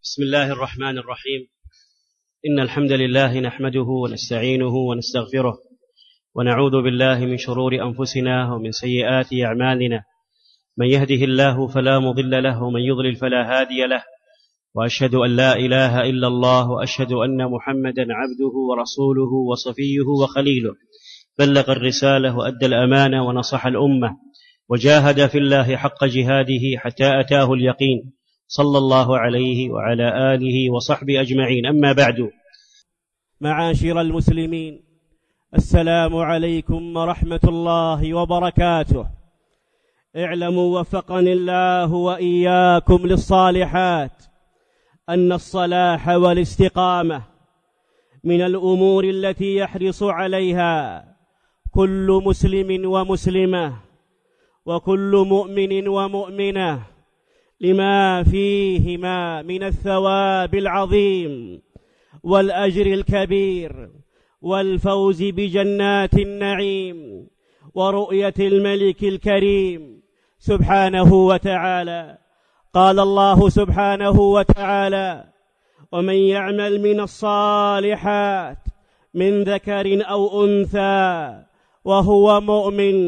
بسم الله الرحمن الرحيم. إن الحمد لله نحمده ونستعينه ونستغفره ونعوذ بالله من شرور أنفسنا ومن سيئات أعمالنا، من يهده الله فلا مضل له ومن يضلل فلا هادي له، وأشهد أن لا إله إلا الله، وأشهد أن محمدا عبده ورسوله وصفيه وخليله، بلغ الرسالة وأدى الأمانة ونصح الأمة وجاهد في الله حق جهاده حتى أتاه اليقين، صلى الله عليه وعلى آله وصحبه أجمعين. أما بعد، معاشر المسلمين، السلام عليكم ورحمة الله وبركاته. اعلموا وفقني الله وإياكم للصالحات أن الصلاح والاستقامة من الأمور التي يحرص عليها كل مسلم ومسلمة وكل مؤمن ومؤمنة، لما فيهما من الثواب العظيم والأجر الكبير والفوز بجنات النعيم ورؤية الملك الكريم سبحانه وتعالى. قال الله سبحانه وتعالى: ومن يعمل من الصالحات من ذكر أو أنثى وهو مؤمن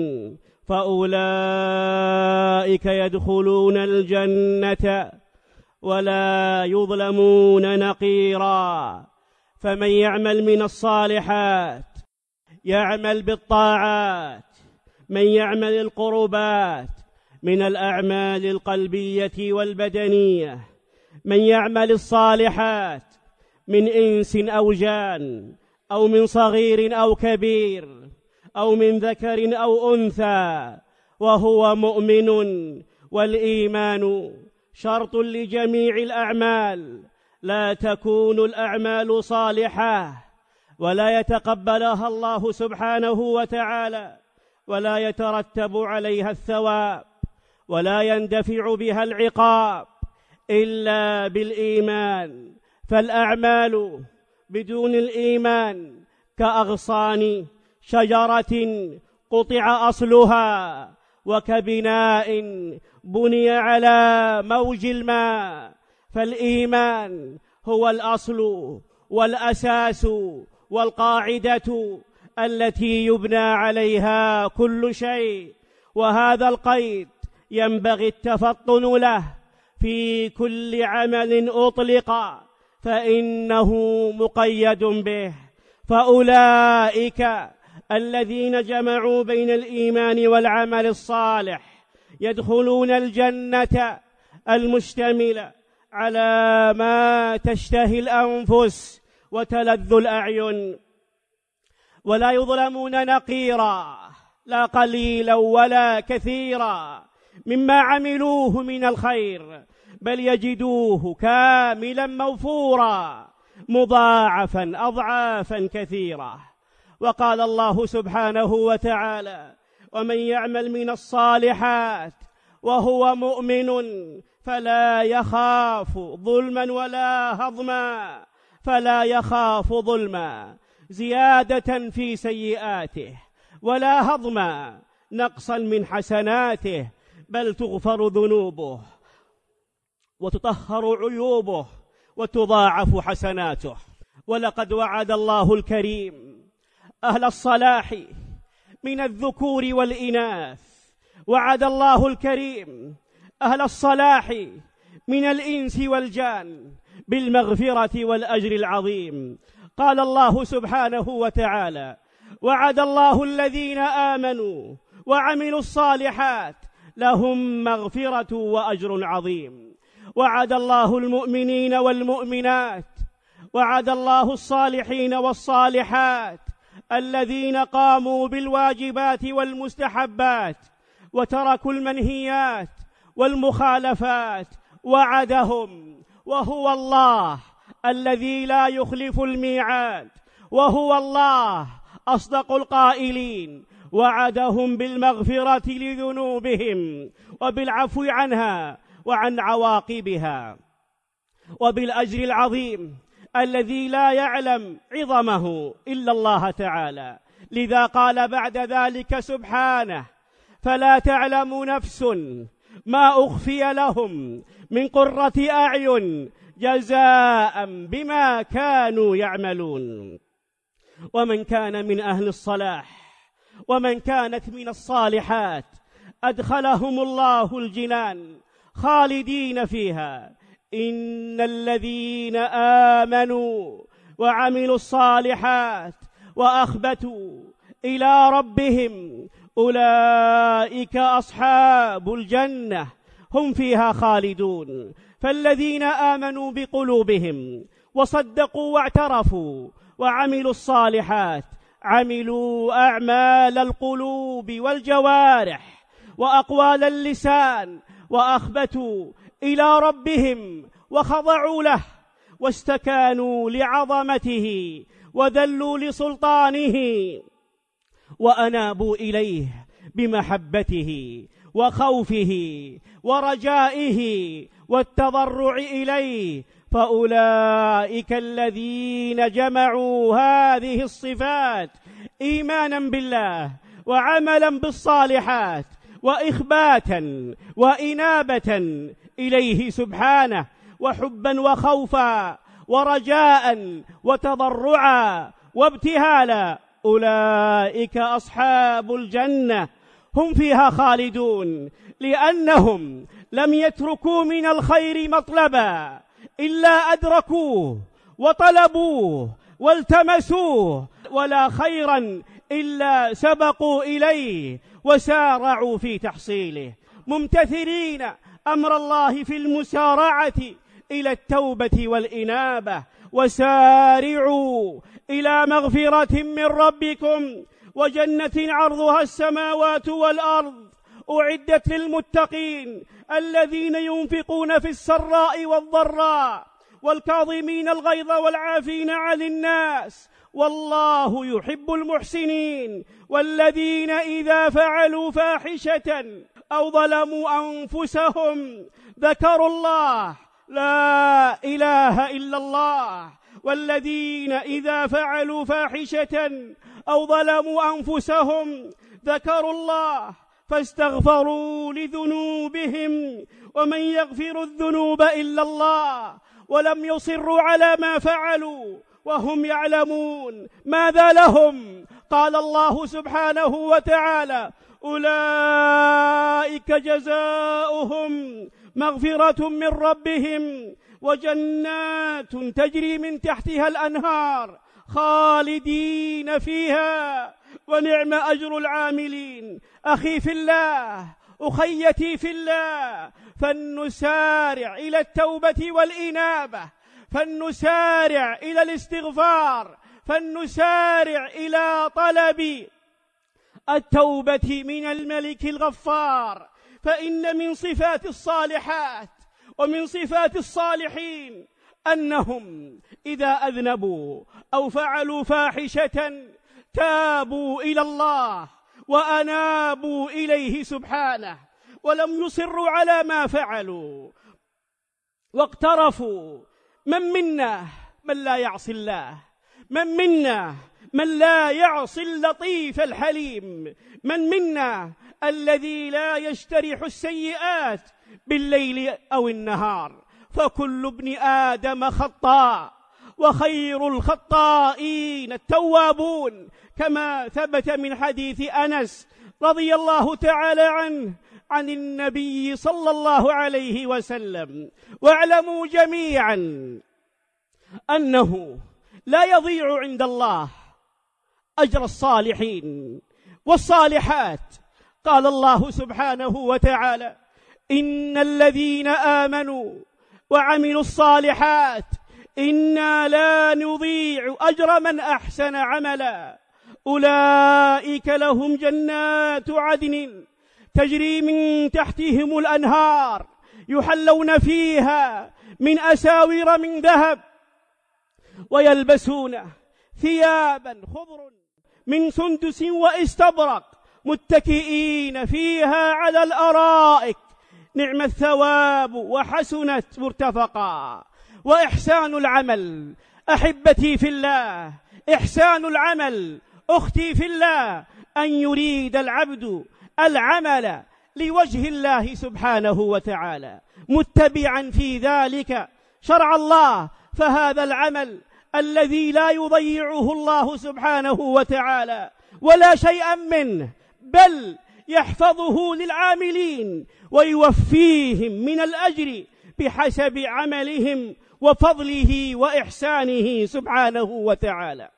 فأولئك يدخلون الجنة ولا يظلمون نقيرا. فمن يعمل من الصالحات يعمل بالطاعات، من يعمل القربات من الأعمال القلبية والبدنية، من يعمل الصالحات من إنس أو جان أو من صغير أو كبير أو من ذكر أو أنثى وهو مؤمن. والإيمان شرط لجميع الأعمال، لا تكون الأعمال صالحة ولا يتقبلها الله سبحانه وتعالى ولا يترتب عليها الثواب ولا يندفع بها العقاب إلا بالإيمان. فالأعمال بدون الإيمان كأغصان شجرة قطع أصلها وكبناء بني على موج الماء. فالإيمان هو الأصل والأساس والقاعدة التي يبنى عليها كل شيء، وهذا القيد ينبغي التفطن له في كل عمل أطلق فإنه مقيد به. فأولئك الذين جمعوا بين الإيمان والعمل الصالح يدخلون الجنة المشتملة على ما تشتهي الأنفس وتلذ الأعين، ولا يظلمون نقيرا، لا قليلا ولا كثيرا مما عملوه من الخير، بل يجدوه كاملا موفورا مضاعفا أضعافا كثيرة. وقال الله سبحانه وتعالى: ومن يعمل من الصالحات وهو مؤمن فلا يخاف ظلما ولا هضما، فلا يخاف ظلما زيادة في سيئاته ولا هضما نقصا من حسناته، بل تغفر ذنوبه وتطهر عيوبه وتضاعف حسناته. ولقد وعد الله الكريم أهل الصلاح من الذكور والإناث، وعد الله الكريم أهل الصلاح من الإنس والجان بالمغفرة والأجر العظيم. قال الله سبحانه وتعالى: وعد الله الذين آمنوا وعملوا الصالحات لهم مغفرة وأجر عظيم. وعد الله المؤمنين والمؤمنات، وعد الله الصالحين والصالحات الذين قاموا بالواجبات والمستحبات وتركوا المنهيات والمخالفات، وعدهم، وهو الله الذي لا يخلف الميعاد، وهو الله أصدق القائلين، وعدهم بالمغفرة لذنوبهم وبالعفو عنها وعن عواقبها وبالأجر العظيم الذي لا يعلم عظمه إلا الله تعالى. لذا قال بعد ذلك سبحانه: فلا تعلم نفس ما أخفي لهم من قرة أعين جزاء بما كانوا يعملون. ومن كان من أهل الصلاح ومن كانت من الصالحات أدخلهم الله الجنان خالدين فيها. إن الذين آمنوا وعملوا الصالحات وأخبتوا إلى ربهم أولئك أصحاب الجنة هم فيها خالدون. فالذين آمنوا بقلوبهم وصدقوا واعترفوا وعملوا الصالحات عملوا أعمال القلوب والجوارح وأقوال اللسان وأخبتوا إلى ربهم وخضعوا له واستكانوا لعظمته وذلوا لسلطانه وأنابوا إليه بمحبته وخوفه ورجائه والتضرع إليه، فأولئك الذين جمعوا هذه الصفات إيمانا بالله وعملا بالصالحات وإخباتا وإنابة إليه سبحانه وحبا وخوفا ورجاء وتضرعا وابتهالا، أولئك أصحاب الجنة هم فيها خالدون، لأنهم لم يتركوا من الخير مطلبا إلا أدركوه وطلبوه والتمسوه، ولا خيرا إلا سبقوا إليه وسارعوا في تحصيله، ممتثلين أمر الله في المسارعة إلى التوبة والإنابة. وسارعوا إلى مغفرة من ربكم وجنة عرضها السماوات والأرض أعدت للمتقين الذين ينفقون في السراء والضراء والكاظمين الغيظ والعافين عن الناس والله يحب المحسنين. والذين إذا فعلوا فاحشة أو ظلموا أنفسهم ذكروا الله، لا إله إلا الله. والذين إذا فعلوا فاحشة أو ظلموا أنفسهم ذكروا الله فاستغفروا لذنوبهم ومن يغفر الذنوب إلا الله ولم يصروا على ما فعلوا وهم يعلمون. ماذا لهم؟ قال الله سبحانه وتعالى: أولئك جزاؤهم مغفرة من ربهم وجنات تجري من تحتها الأنهار خالدين فيها ونعم أجر العاملين. أخي في الله، أخيتي في الله، فلنسارع إلى التوبة والإنابة، فلنسارع إلى الاستغفار، فلنسارع إلى طلب التوبة من الملك الغفار. فإن من صفات الصالحات ومن صفات الصالحين أنهم إذا أذنبوا أو فعلوا فاحشة تابوا إلى الله وأنابوا إليه سبحانه ولم يصروا على ما فعلوا واقترفوا. من منا من لا يعصي الله؟ من منا من لا يعصي اللطيف الحليم؟ من منا الذي لا يجترح السيئات بالليل أو النهار؟ فكل ابن آدم خطاء وخير الخطائين التوابون، كما ثبت من حديث أنس رضي الله تعالى عنه عن النبي صلى الله عليه وسلم. واعلموا جميعا أنه لا يضيع عند الله أجر الصالحين والصالحات. قال الله سبحانه وتعالى: إن الذين آمنوا وعملوا الصالحات إنا لا نضيع أجر من أحسن عملا، أولئك لهم جنات عدن تجري من تحتهم الأنهار يحلون فيها من أساور من ذهب ويلبسون ثيابا خضر من سندس واستبرق متكئين فيها على الأرائك نعم الثواب وحسنت مرتفقا. وإحسان العمل أحبتي في الله، إحسان العمل أختي في الله، أن يريد العبد العمل لوجه الله سبحانه وتعالى متبعا في ذلك شرع الله، فهذا العمل الذي لا يضيعه الله سبحانه وتعالى ولا شيئا منه، بل يحفظه للعاملين ويوفيهم من الأجر بحسب عملهم وفضله وإحسانه سبحانه وتعالى.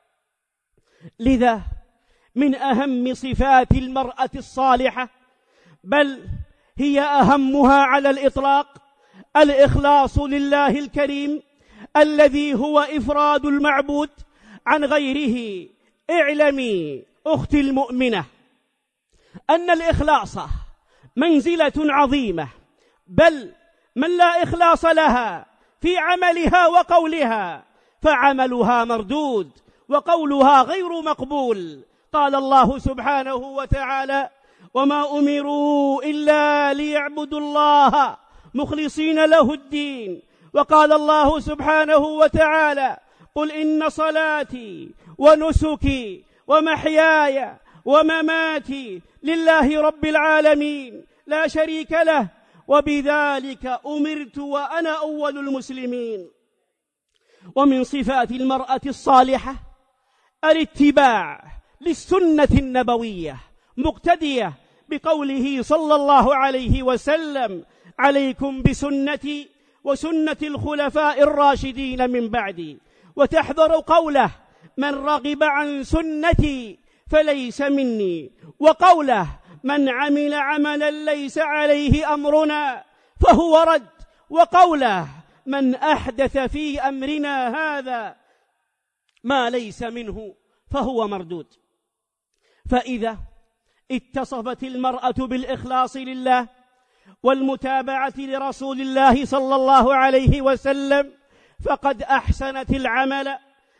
لذا من أهم صفات المرأة الصالحة، بل هي أهمها على الإطلاق، الإخلاص لله الكريم الذي هو إفراد المعبود عن غيره. اعلمي أختي المؤمنة أن الإخلاص منزلة عظيمة، بل من لا إخلاص لها في عملها وقولها فعملها مردود وقولها غير مقبول. قال الله سبحانه وتعالى: وما أمروا إلا ليعبدوا الله مخلصين له الدين. وقال الله سبحانه وتعالى: قل إن صلاتي ونسكي ومحياي ومماتي لله رب العالمين لا شريك له وبذلك أمرت وأنا أول المسلمين. ومن صفات المرأة الصالحة الاتباع للسنة النبوية، مقتدية بقوله صلى الله عليه وسلم: عليكم بسنتي وسنة الخلفاء الراشدين من بعدي. وتحذر قوله: من رغب عن سنتي فليس مني، وقوله: من عمل عملا ليس عليه أمرنا فهو رد، وقوله: من أحدث في أمرنا هذا ما ليس منه فهو مردود. فإذا اتصفت المرأة بالإخلاص لله والمتابعة لرسول الله صلى الله عليه وسلم فقد أحسنت العمل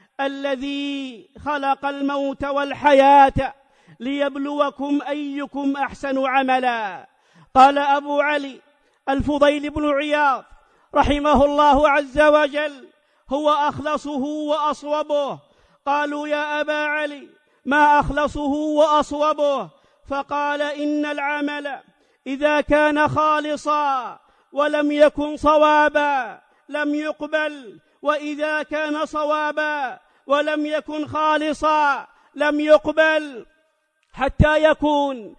الذي خلق الموت والحياة ليبلوكم أيكم أحسن عملا. قال أبو علي الفضيل بن عياض رحمه الله عز وجل: هو أخلصه وأصوبه. قالوا: يا أبا علي ما أخلصه وأصوبه؟ فقال: إن العمل إذا كان خالصا ولم يكن صوابا لم يقبل، وإذا كان صوابا ولم يكن خالصا لم يقبل، حتى يكون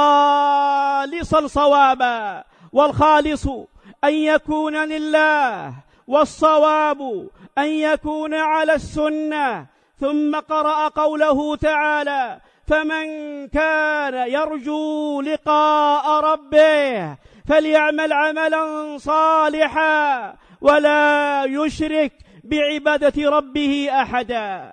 خالصا صوابا. والخالص أن يكون لله، والصواب أن يكون على السنة. ثم قرأ قوله تعالى: فمن كان يرجو لقاء ربه فليعمل عملا صالحا ولا يشرك بعبادة ربه أحدا.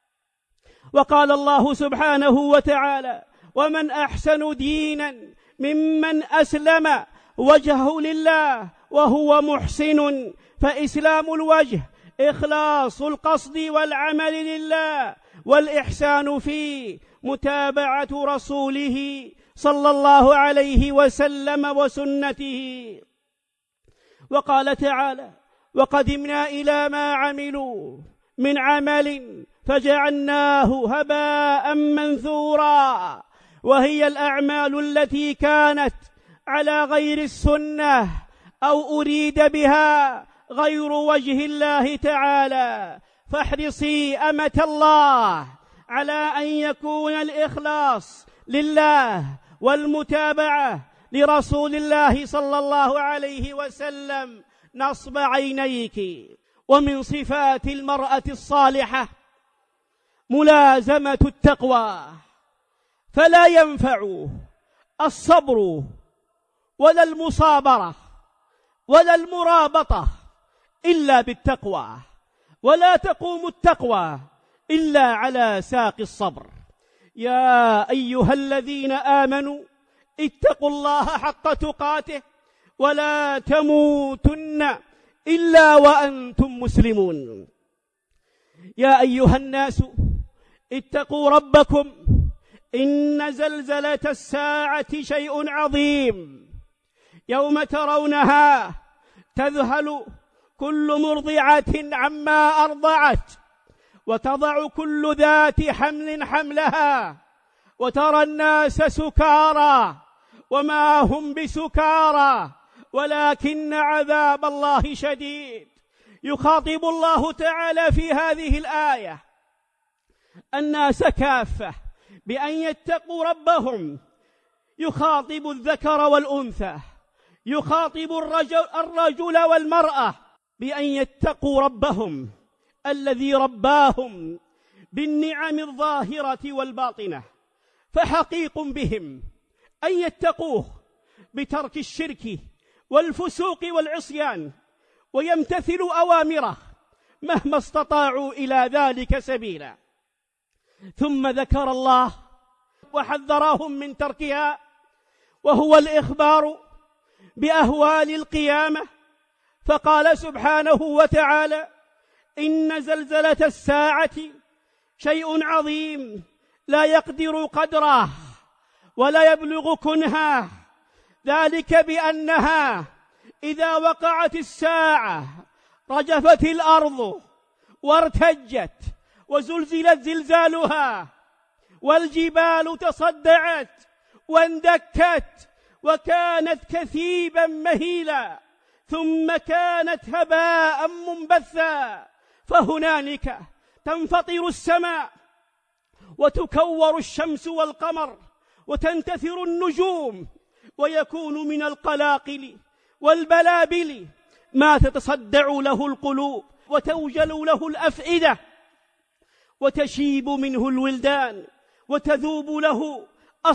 وقال الله سبحانه وتعالى: ومن أحسن دينا ممن أسلم وجهه لله وهو محسن. فإسلام الوجه إخلاص القصد والعمل لله، والإحسان فيه متابعة رسوله صلى الله عليه وسلم وسنته. وقال تعالى: وقدمنا إلى ما عملوا من عمل فجعلناه هباء منثورا. وهي الأعمال التي كانت على غير السنة أو أريد بها غير وجه الله تعالى. فاحرصي أمة الله على أن يكون الإخلاص لله والمتابعة لرسول الله صلى الله عليه وسلم نصب عينيك. ومن صفات المرأة الصالحة ملازمة التقوى، فلا ينفع الصبر ولا المصابرة ولا المرابطة إلا بالتقوى، ولا تقوم التقوى إلا على ساق الصبر. يا أيها الذين آمنوا اتقوا الله حق تقاته ولا تموتن إلا وأنتم مسلمون. يا أيها الناس اتقوا ربكم إن زلزلة الساعة شيء عظيم، يوم ترونها تذهل كل مرضعة عما أرضعت وتضع كل ذات حمل حملها، وترى الناس سكارى وما هم بسكارى ولكن عذاب الله شديد. يخاطب الله تعالى في هذه الآية الناس كافة بأن يتقوا ربهم، يخاطب الذكر والأنثى، يخاطب الرجل والمرأة بأن يتقوا ربهم الذي رباهم بالنعم الظاهرة والباطنة، فحقيق بهم أن يتقوه بترك الشرك والفسوق والعصيان، ويمتثلوا أوامره مهما استطاعوا إلى ذلك سبيلا. ثم ذكر الله وحذرهم من تركها، وهو الإخبار بأهوال القيامة، فقال سبحانه وتعالى: إن زلزلة الساعة شيء عظيم لا يقدر قدره ولا يبلغ كنها، ذلك بأنها إذا وقعت الساعة رجفت الأرض وارتجت وزلزلت زلزالها، والجبال تصدعت واندكت وكانت كثيبا مهيلا، ثم كانت هباء منبثا، فهنالك تنفطر السماء وتكور الشمس والقمر وتنتثر النجوم، ويكون من القلاقل والبلابل ما تتصدع له القلوب وتوجل له الأفئدة، وتشيب منه الولدان وتذوب له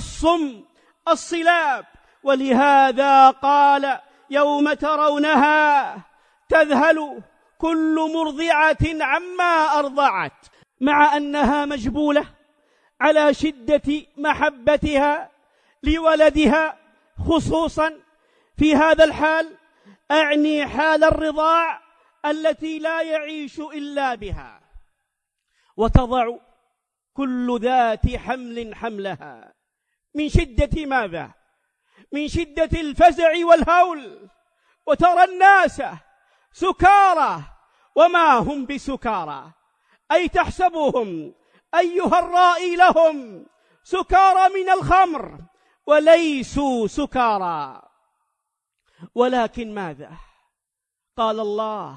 الصلاب. ولهذا قال: يوم ترونها تذهل كل مرضعة عما أرضعت، مع أنها مجبولة على شدة محبتها لولدها، خصوصا في هذا الحال، أعني حال الرضاع التي لا يعيش إلا بها، وتضع كل ذات حمل حملها من شدة ماذا؟ من شدة الفزع والهول، وترى الناس سكارى وما هم بسكارى، أي تحسبهم أيها الرائي لهم سكارى من الخمر وليسوا سكارى، ولكن ماذا؟ قال الله: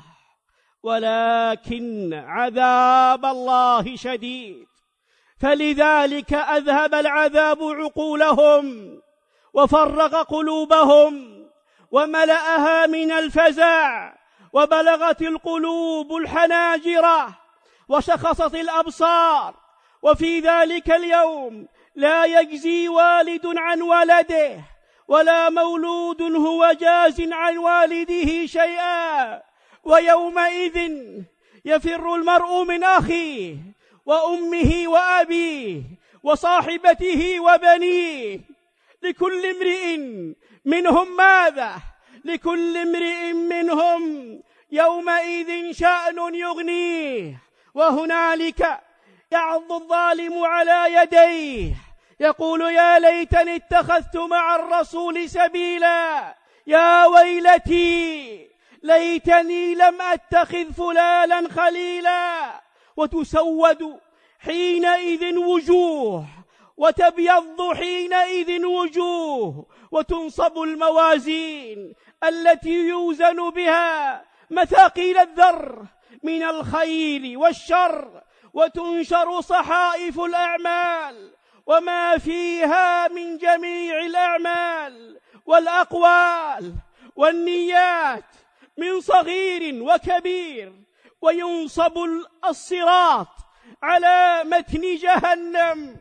ولكن عذاب الله شديد، فلذلك أذهب العذاب عقولهم وفرق قلوبهم وملأها من الفزع، وبلغت القلوب الحناجر وشخصت الأبصار. وفي ذلك اليوم لا يجزي والد عن ولده ولا مولود هو جاز عن والده شيئا، ويومئذ يفر المرء من أخيه وأمه وأبيه وصاحبته وبنيه، لكل امرئ منهم ماذا؟ لكل امرئ منهم يومئذ شأن يغنيه، وهنالك يعض الظالم على يديه يقول: يا ليتني اتخذت مع الرسول سبيلا، يا ويلتي ليتني لم أتخذ فلانا خليلا. وتسود حينئذ وجوه وتبيض حينئذ وجوه، وتنصب الموازين التي يوزن بها مثاقيل الذر من الخير والشر، وتنشر صحائف الأعمال وما فيها من جميع الأعمال والأقوال والنيات من صغير وكبير، وينصب الصراط على متن جهنم،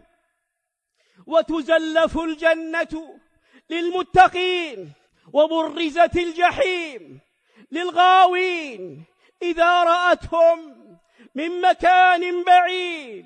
وتزلف الجنة للمتقين، وبرزت الجحيم للغاوين. إذا رأتهم من مكان بعيد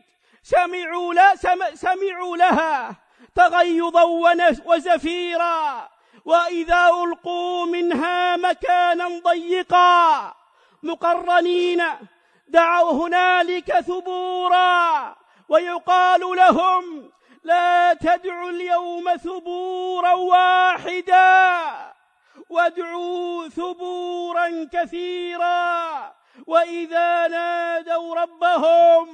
سمعوا لها تغيظا وزفيرا، وإذا ألقوا منها مكانا ضيقا مقرنين دعوا هنالك ثبورا، ويقال لهم: لا تدعوا اليوم ثبورا واحدا وادعوا ثبورا كثيرا. وإذا نادوا ربهم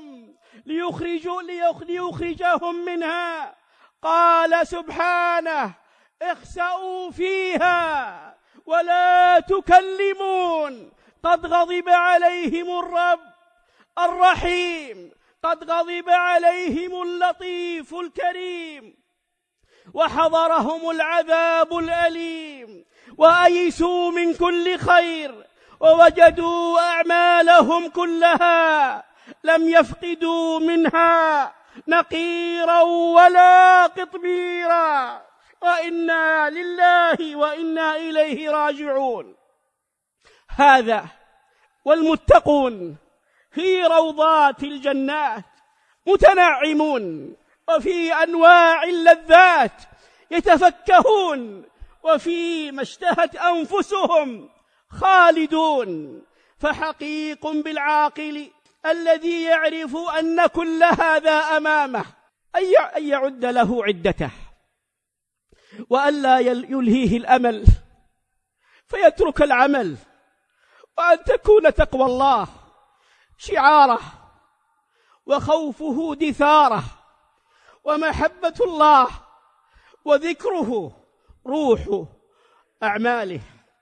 ليخرجهم منها قال سبحانه: اخسأوا فيها ولا تكلمون، قد غضب عليهم الرب الرحيم، قد غضب عليهم اللطيف الكريم، وحضرهم العذاب الأليم، وأيسوا من كل خير، ووجدوا أعمالهم كلها لم يفقدوا منها نقيرا ولا قطميرا، وإنا لله وإنا إليه راجعون. هذا والمتقون في روضات الجنات متنعمون، وفي أنواع اللذات يتفكهون، وفيما اشتهت أنفسهم خالدون. فحقيق بالعاقل الذي يعرف أن كل هذا أمامه أن يعد له عدته، وألا يلهيه الأمل فيترك العمل، وأن تكون تقوى الله شعاره، وخوفه دثاره، ومحبة الله وذكره روح أعماله.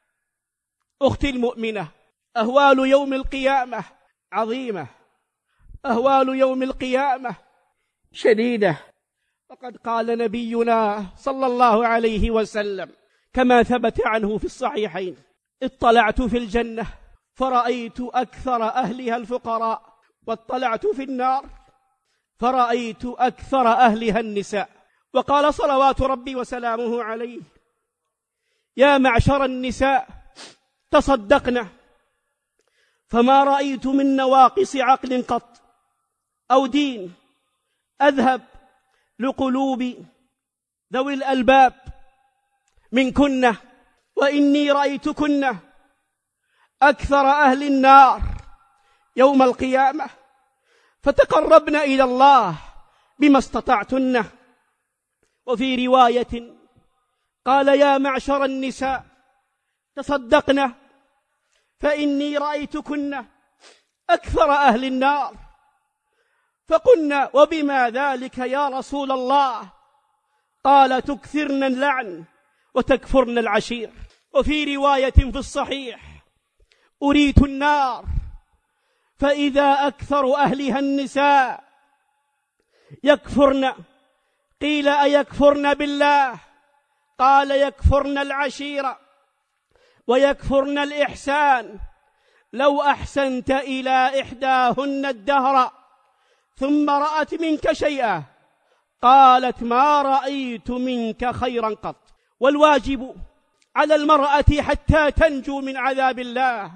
أختي المؤمنة، أهوال يوم القيامة عظيمة، أهوال يوم القيامة شديدة. وقد قال نبينا صلى الله عليه وسلم كما ثبت عنه في الصحيحين: اطلعت في الجنة فرأيت أكثر أهلها الفقراء، واطلعت في النار فرأيت أكثر أهلها النساء. وقال صلوات ربي وسلامه عليه: يا معشر النساء تصدقنا، فما رأيت من نواقص عقل قط أو دين أذهب لقلوب ذوي الألباب منكن، وإني رأيتكن أكثر أهل النار يوم القيامة، فتقربن إلى الله بما استطعتن. وفي رواية قال: يا معشر النساء تصدقن، فإني رأيتكن أكثر أهل النار. فقلنا: وبما ذلك يا رسول الله؟ قال: تكثرن اللعن وتكفرن العشير. وفي رواية في الصحيح: أريت النار فإذا أكثر أهلها النساء يكفرن. قيل: أيكفرن بالله؟ قال: يكفرن العشيرة ويكفرن الإحسان. لو أحسنت إلى إحداهن الدهر ثم رأت منك شيئا قالت: ما رأيت منك خيرا قط. والواجب على المرأة حتى تنجو من عذاب الله،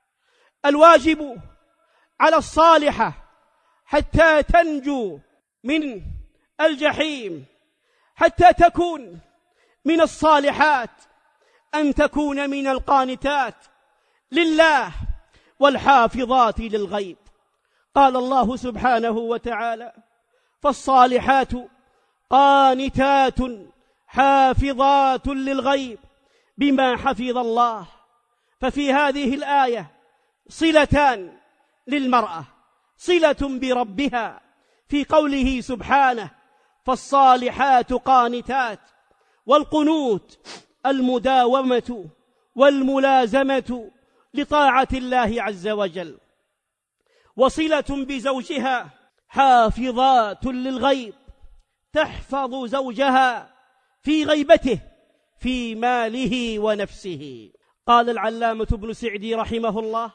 الواجب على الصالحة حتى تنجو من الجحيم، حتى تكون من الصالحات، أن تكون من القانتات لله والحافظات للغيب. قال الله سبحانه وتعالى: فالصالحات قانتات حافظات للغيب بما حفظ الله. ففي هذه الآية صلتان للمرأة: صلة بربها في قوله سبحانه: فالصالحات قانتات، والقنوت المداومة والملازمة لطاعة الله عز وجل، وصلة بزوجها: حافظات للغيب، تحفظ زوجها في غيبته في ماله ونفسه. قال العلامة ابن سعدي رحمه الله: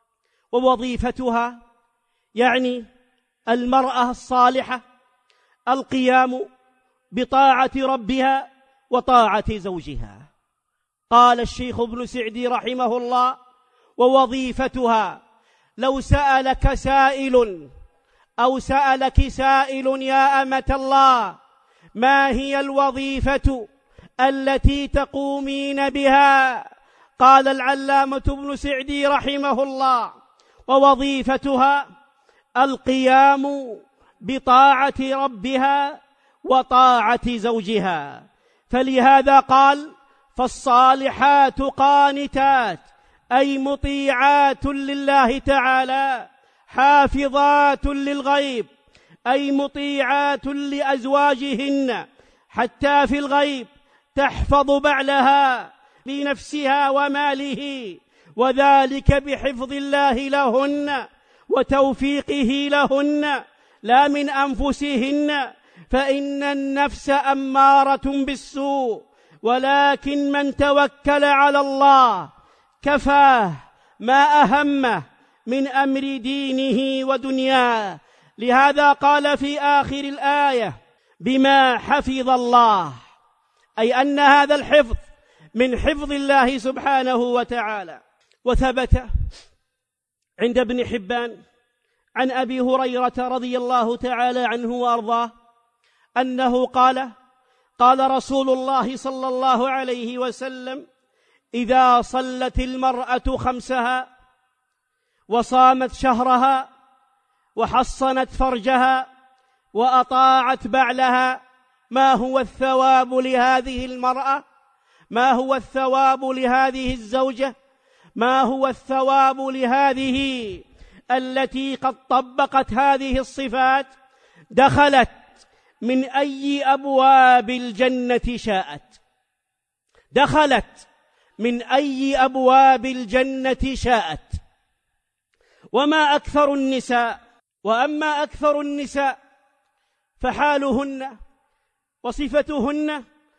ووظيفتها يعني المرأة الصالحة القيام بطاعة ربها وطاعة زوجها. قال الشيخ ابن سعدي رحمه الله: ووظيفتها، لو سألك سائل أو سألك سائل يا أمة الله ما هي الوظيفة التي تقومين بها؟ قال العلامة ابن سعدي رحمه الله: ووظيفتها القيام بطاعة ربها وطاعة زوجها. فلهذا قال: فالصالحات قانتات، أي مطيعات لله تعالى، حافظات للغيب، أي مطيعات لأزواجهن حتى في الغيب، تحفظ بعلها لنفسها وماله وذلك بحفظ الله لهن وتوفيقه لهن لا من أنفسهن، فإن النفس أمارة بالسوء، ولكن من توكل على الله كفاه ما أهمه من أمر دينه ودنياه. لهذا قال في آخر الآية: بما حفظ الله، أي أن هذا الحفظ من حفظ الله سبحانه وتعالى. وثبت عند ابن حبان عن أبي هريرة رضي الله تعالى عنه وأرضاه أنه قال: قال رسول الله صلى الله عليه وسلم: إذا صلت المرأة خمسها وصامت شهرها وحصنت فرجها وأطاعت بعلها، ما هو الثواب لهذه المرأة؟ ما هو الثواب لهذه الزوجة؟ ما هو الثواب لهذه التي قد طبقت هذه الصفات؟ دخلت من أي أبواب الجنة شاءت، دخلت من أي أبواب الجنة شاءت. وما أكثر النساء، وأما أكثر النساء فحالهن وصفتهن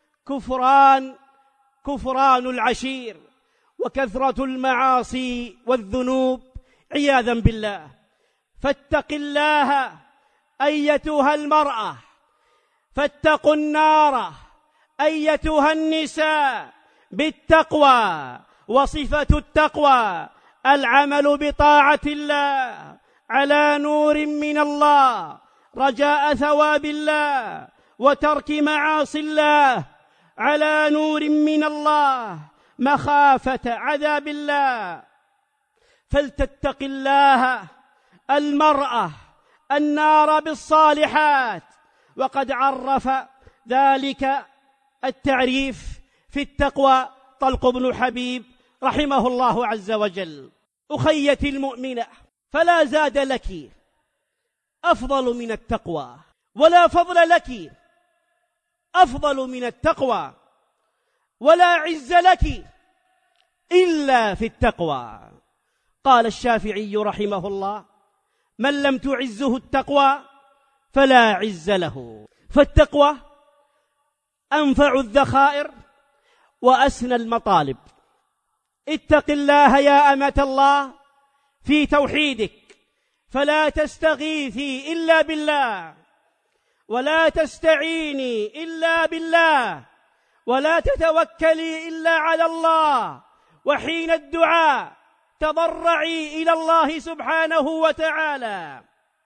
كفران العشير وكثرة المعاصي والذنوب عياذا بالله. فاتق الله أيتها المرأة، فاتقوا النار أيتها النساء بالتقوى. وصفة التقوى العمل بطاعة الله على نور من الله رجاء ثواب الله، وترك معاصي الله على نور من الله مخافة عذاب الله. فلتتق الله المرأة النار بالصالحات. وقد عرف ذلك التعريف في التقوى طلق بن حبيب رحمه الله عز وجل: أخيتي المؤمنة، فلا زاد لك أفضل من التقوى، ولا فضل لك أفضل من التقوى، ولا عز لك إلا في التقوى. قال الشافعي رحمه الله: من لم تعزه التقوى فلا عز له. فالتقوى أنفع الذخائر وأسنى المطالب. اتق الله يا أمة الله في توحيدك، فلا تستغيثي إلا بالله، ولا تستعيني إلا بالله، ولا تتوكلي إلا على الله. وحين الدعاء تضرعي إلى الله سبحانه وتعالى.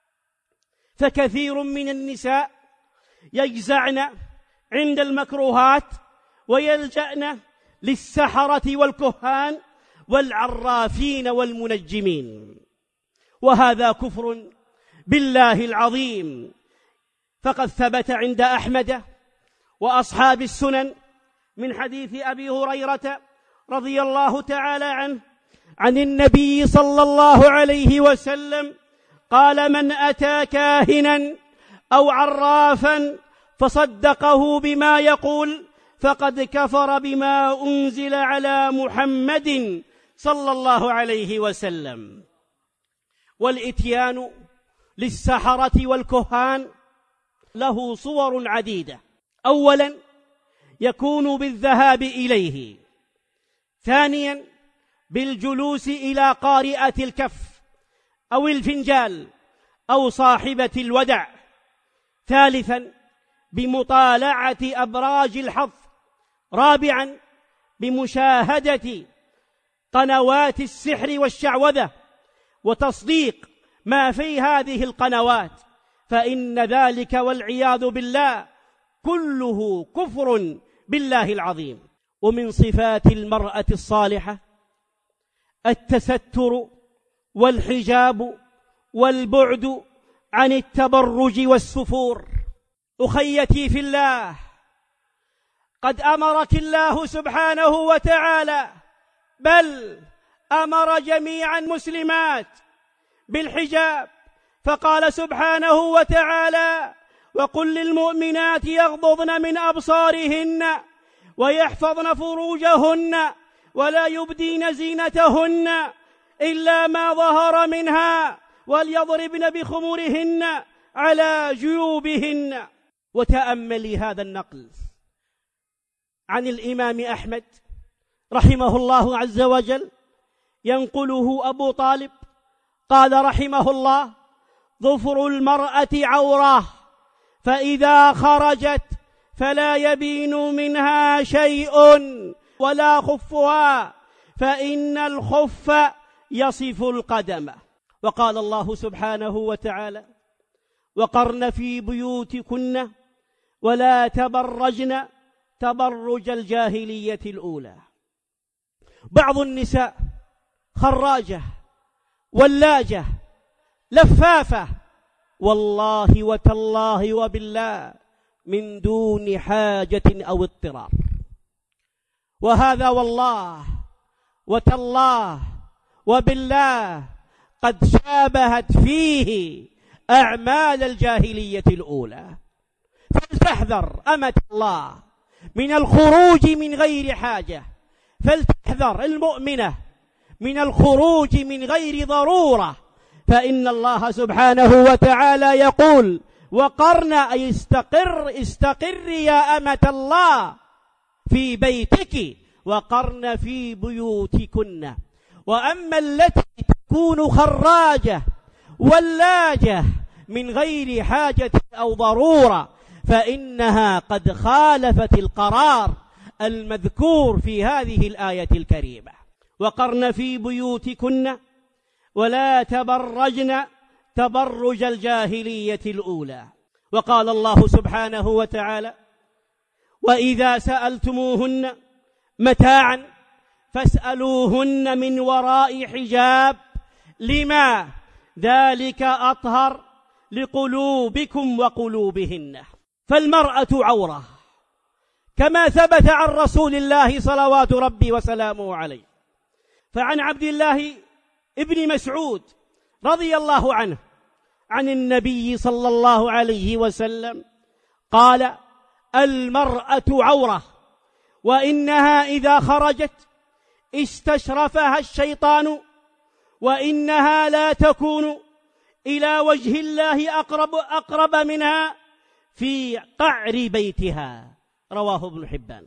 فكثير من النساء يجزعن عند المكروهات ويلجأن للسحرة والكهان والعرافين والمنجمين، وهذا كفر بالله العظيم. فقد ثبت عند أحمد وأصحاب السنن من حديث أبي هريرة رضي الله تعالى عنه عن النبي صلى الله عليه وسلم قال: من أتى كاهنا أو عرافا فصدقه بما يقول فقد كفر بما أنزل على محمد صلى الله عليه وسلم. والإتيان للسحرة والكهان له صور عديدة. أولا يكون بالذهاب إليه، ثانيا بالجلوس إلى قارئة الكف أو الفنجال أو صاحبة الودع، ثالثا بمطالعة أبراج الحظ، رابعا بمشاهدة قنوات السحر والشعوذة وتصديق ما في هذه القنوات، فإن ذلك والعياذ بالله كله كفر بالله العظيم. ومن صفات المرأة الصالحة التستر والحجاب والبعد عن التبرج والسفور. أخيتي في الله، قد أمرك الله سبحانه وتعالى، بل أمر جميع المسلمات بالحجاب، فقال سبحانه وتعالى: وقل للمؤمنات يغضضن من أبصارهن ويحفظن فروجهن ولا يبدين زينتهن إلا ما ظهر منها وليضربن بخمورهن على جيوبهن. وتأملي هذا النقل عن الإمام أحمد رحمه الله عز وجل، ينقله أبو طالب قال رحمه الله: ظفر المرأة عورة، فإذا خرجت فلا يبين منها شيء ولا خفها، فإن الخف يصف القدم. وقال الله سبحانه وتعالى: وقرن في بيوتكن ولا تبرجن تبرج الجاهلية الأولى. بعض النساء خراجة ولاجة لفافة، والله وتالله وبالله من دون حاجة أو اضطرار، وهذا والله وتالله وبالله قد شابهت فيه أعمال الجاهلية الأولى. فلتحذر أمة الله من الخروج من غير حاجة، فلتحذر المؤمنة من الخروج من غير ضرورة، فإن الله سبحانه وتعالى يقول: وقرن، أي استقر يا أمة الله في بيتك، وقرن في بيوتكن. وأما التي تكون خراجة ولاجة من غير حاجة أو ضرورة فإنها قد خالفت القرار المذكور في هذه الآية الكريمة: وقرن في بيوتكن ولا تبرجن تبرج الجاهلية الأولى. وقال الله سبحانه وتعالى: وإذا سألتموهن متاعا فاسألوهن من وراء حجاب، لما ذلك أطهر لقلوبكم وقلوبهن. فالمرأة عورة كما ثبت عن رسول الله صلوات ربي وسلامه عليه. فعن عبد الله ابن مسعود رضي الله عنه عن النبي صلى الله عليه وسلم قال: المرأة عورة، وإنها إذا خرجت استشرفها الشيطان، وإنها لا تكون إلى وجه الله أقرب منها في قعر بيتها. رواه ابن حبان.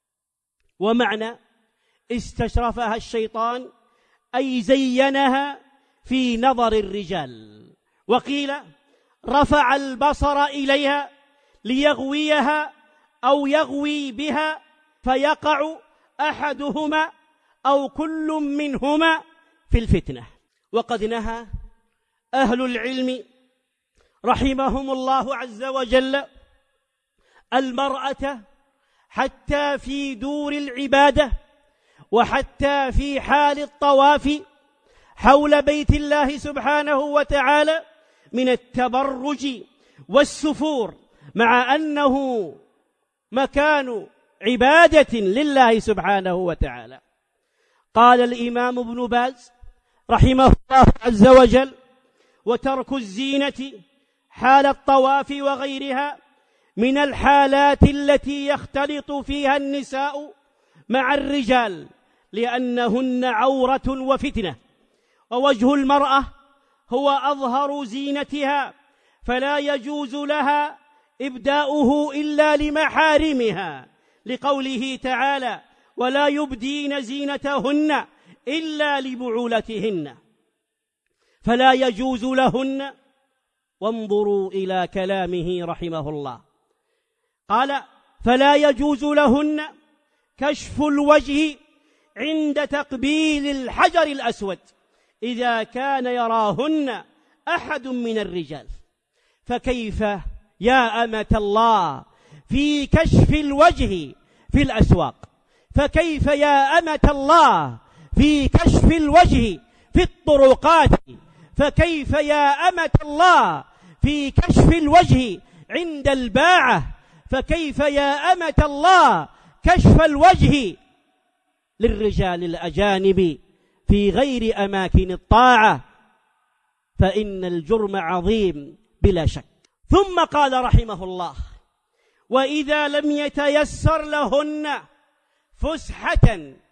ومعنى استشرفها الشيطان أي زينها في نظر الرجال. وقيل رفع البصر إليها ليغويها أو يغوي بها فيقع أحدهما أو كل منهما في الفتنة. وقد نهى أهل العلم رحمهم الله عز وجل المرأة حتى في دور العبادة وحتى في حال الطواف حول بيت الله سبحانه وتعالى من التبرج والسفور، مع أنه مكان عبادة لله سبحانه وتعالى. قال الإمام ابن باز رحمه الله عز وجل: وترك الزينة حال الطواف وغيرها من الحالات التي يختلط فيها النساء مع الرجال، لأنهن عورة وفتنة، ووجه المرأة هو أظهر زينتها، فلا يجوز لها إبداؤه إلا لمحارمها، لقوله تعالى: ولا يبدين زينتهن إلا لبعولتهن، فلا يجوز لهن. وانظروا إلى كلامه رحمه الله، قال: فلا يجوز لهن كشف الوجه عند تقبيل الحجر الأسود إذا كان يراهن أحد من الرجال. فكيف يا أمة الله في كشف الوجه في الأسواق؟ فكيف يا أمة الله في كشف الوجه في الطرقات؟ فكيف يا أمة الله في كشف الوجه عند الباعة؟ فكيف يا أمة الله كشف الوجه للرجال الأجانب في غير أماكن الطاعة؟ فإن الجرم عظيم بلا شك. ثم قال رحمه الله: وإذا لم يتيسر لهن فسحة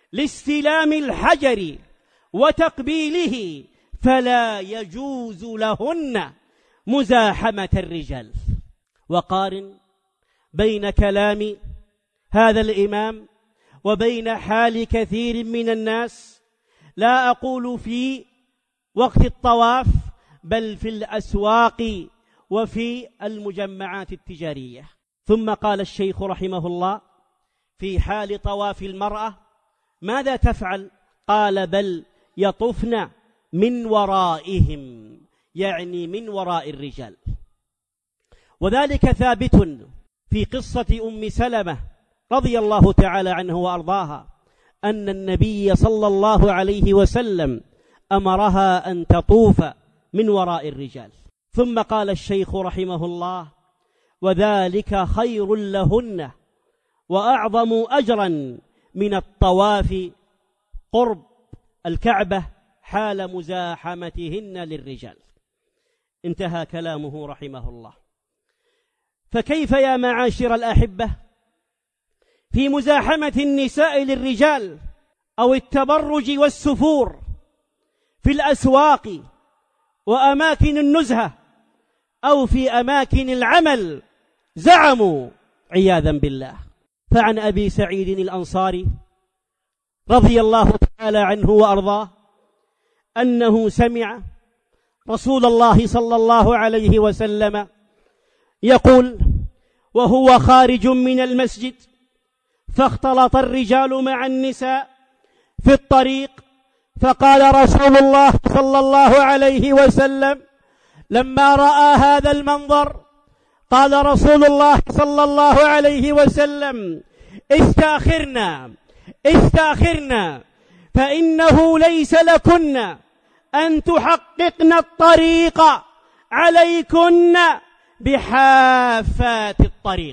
لاستلام الحجر وتقبيله فلا يجوز لهن مزاحمة الرجال. وقارن بين كلام هذا الإمام وبين حال كثير من الناس، لا أقول في وقت الطواف بل في الأسواق وفي المجمعات التجارية. ثم قال الشيخ رحمه الله في حال طواف المرأة ماذا تفعل؟ قال بل يطفن من ورائهم، يعني من وراء الرجال. وذلك ثابت في قصة أم سلمة رضي الله تعالى عنه وأرضاها، أن النبي صلى الله عليه وسلم أمرها أن تطوف من وراء الرجال. ثم قال الشيخ رحمه الله وذلك خير لهن وأعظم أجرا من الطواف قرب الكعبة حال مزاحمتهن للرجال. انتهى كلامه رحمه الله. فكيف يا معاشر الأحبة في مزاحمة النساء للرجال أو التبرج والسفور في الأسواق وأماكن النزهة أو في أماكن العمل؟ زعموا عياذا بالله. فعن أبي سعيد الأنصاري رضي الله تعالى عنه وأرضاه أنه سمع رسول الله صلى الله عليه وسلم يقول وهو خارج من المسجد: فاختلط الرجال مع النساء في الطريق، فقال رسول الله صلى الله عليه وسلم لما رأى هذا المنظر قال رسول الله صلى الله عليه وسلم: استاخرنا فإنه ليس لكن أن تحققن الطريق، عليكن بحافات الطريق.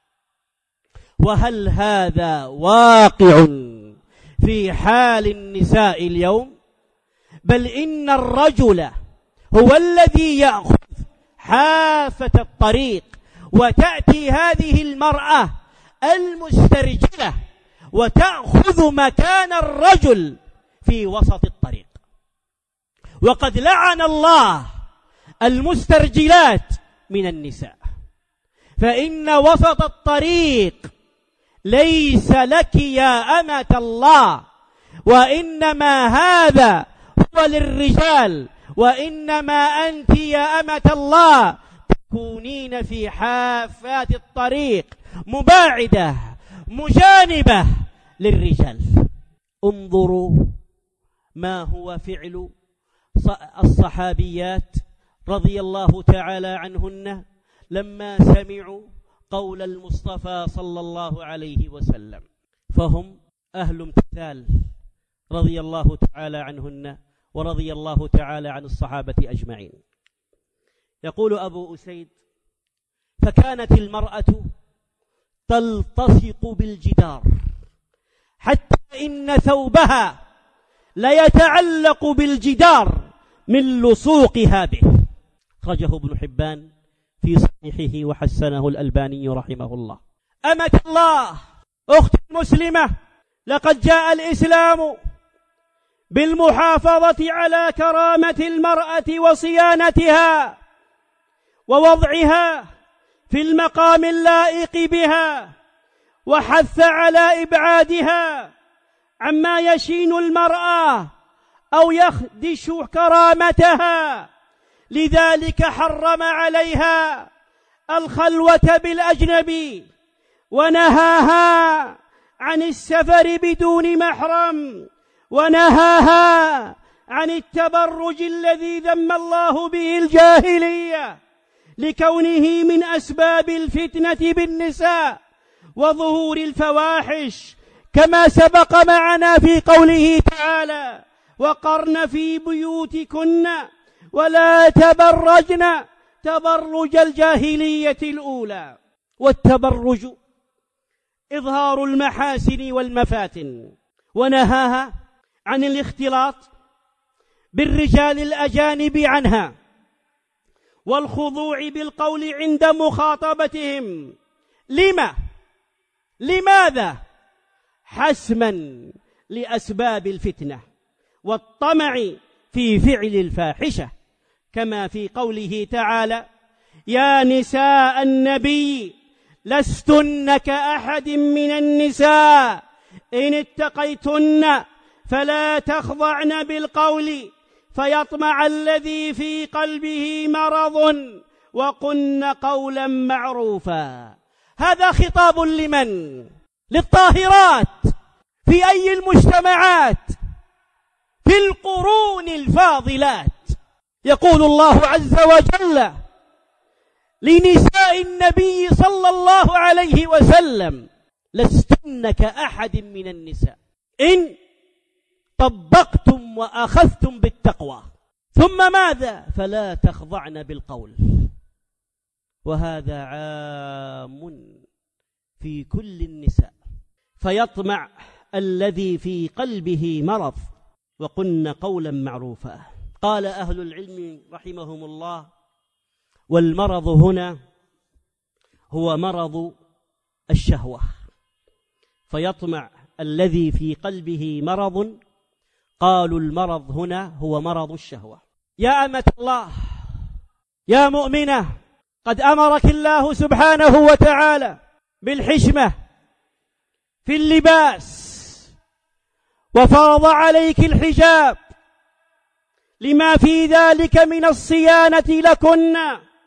وهل هذا واقع في حال النساء اليوم؟ بل إن الرجل هو الذي يأخذ حافة الطريق، وتأتي هذه المرأة المسترجلة وتأخذ مكان الرجل في وسط الطريق. وقد لعن الله المسترجلات من النساء، فإن وسط الطريق ليس لك يا أمة الله، وإنما هذا هو للرجال، وإنما أنت يا أمة الله تكونين في حافات الطريق مباعدة مجانبة للرجال. انظروا ما هو فعل الصحابيات رضي الله تعالى عنهن لما سمعوا قول المصطفى صلى الله عليه وسلم، فهم أهل امتثال رضي الله تعالى عنهن ورضي الله تعالى عن الصحابة أجمعين. يقول أبو أسيد: فكانت المرأة تلتصق بالجدار حتى إن ثوبها ليتعلق بالجدار من لصوقها به. أخرجه ابن حبان في صحيحه وحسنه الألباني رحمه الله. أمة الله، أختي المسلمة، لقد جاء الإسلام بالمحافظة على كرامة المرأة وصيانتها ووضعها في المقام اللائق بها، وحث على إبعادها عما يشين المرأة أو يخدش كرامتها. لذلك حرم عليها الخلوة بالأجنبي، ونهاها عن السفر بدون محرم، ونهاها عن التبرج الذي ذم الله به الجاهلية لكونه من أسباب الفتنة بالنساء وظهور الفواحش، كما سبق معنا في قوله تعالى: وقرن في بيوتكن ولا تبرجن تبرج الجاهلية الأولى. والتبرج إظهار المحاسن والمفاتن، ونهاها عن الاختلاط بالرجال الأجانب عنها والخضوع بالقول عند مخاطبتهم. لماذا؟ حسما لأسباب الفتنة والطمع في فعل الفاحشة، كما في قوله تعالى: يا نساء النبي لستن كأحد من النساء إن اتقيتن فلا تخضعن بالقول فيطمع الذي في قلبه مرض وقلن قولا معروفا. هذا خطاب لمن؟ للطاهرات في أي المجتمعات؟ في القرون الفاضلات. يقول الله عز وجل لنساء النبي صلى الله عليه وسلم: لستن كأحد من النساء إن طبقتم وأخذتم بالتقوى. ثم ماذا؟ فلا تخضعن بالقول. وهذا عام في كل النساء. فيطمع الذي في قلبه مرض وقلن قولا معروفا. قال أهل العلم رحمهم الله: والمرض هنا هو مرض الشهوة. فيطمع الذي في قلبه مرض، قالوا المرض هنا هو مرض الشهوة. يا أمة الله، يا مؤمنة، قد أمرك الله سبحانه وتعالى بالحشمة في اللباس، وفرض عليك الحجاب لما في ذلك من الصيانة لكن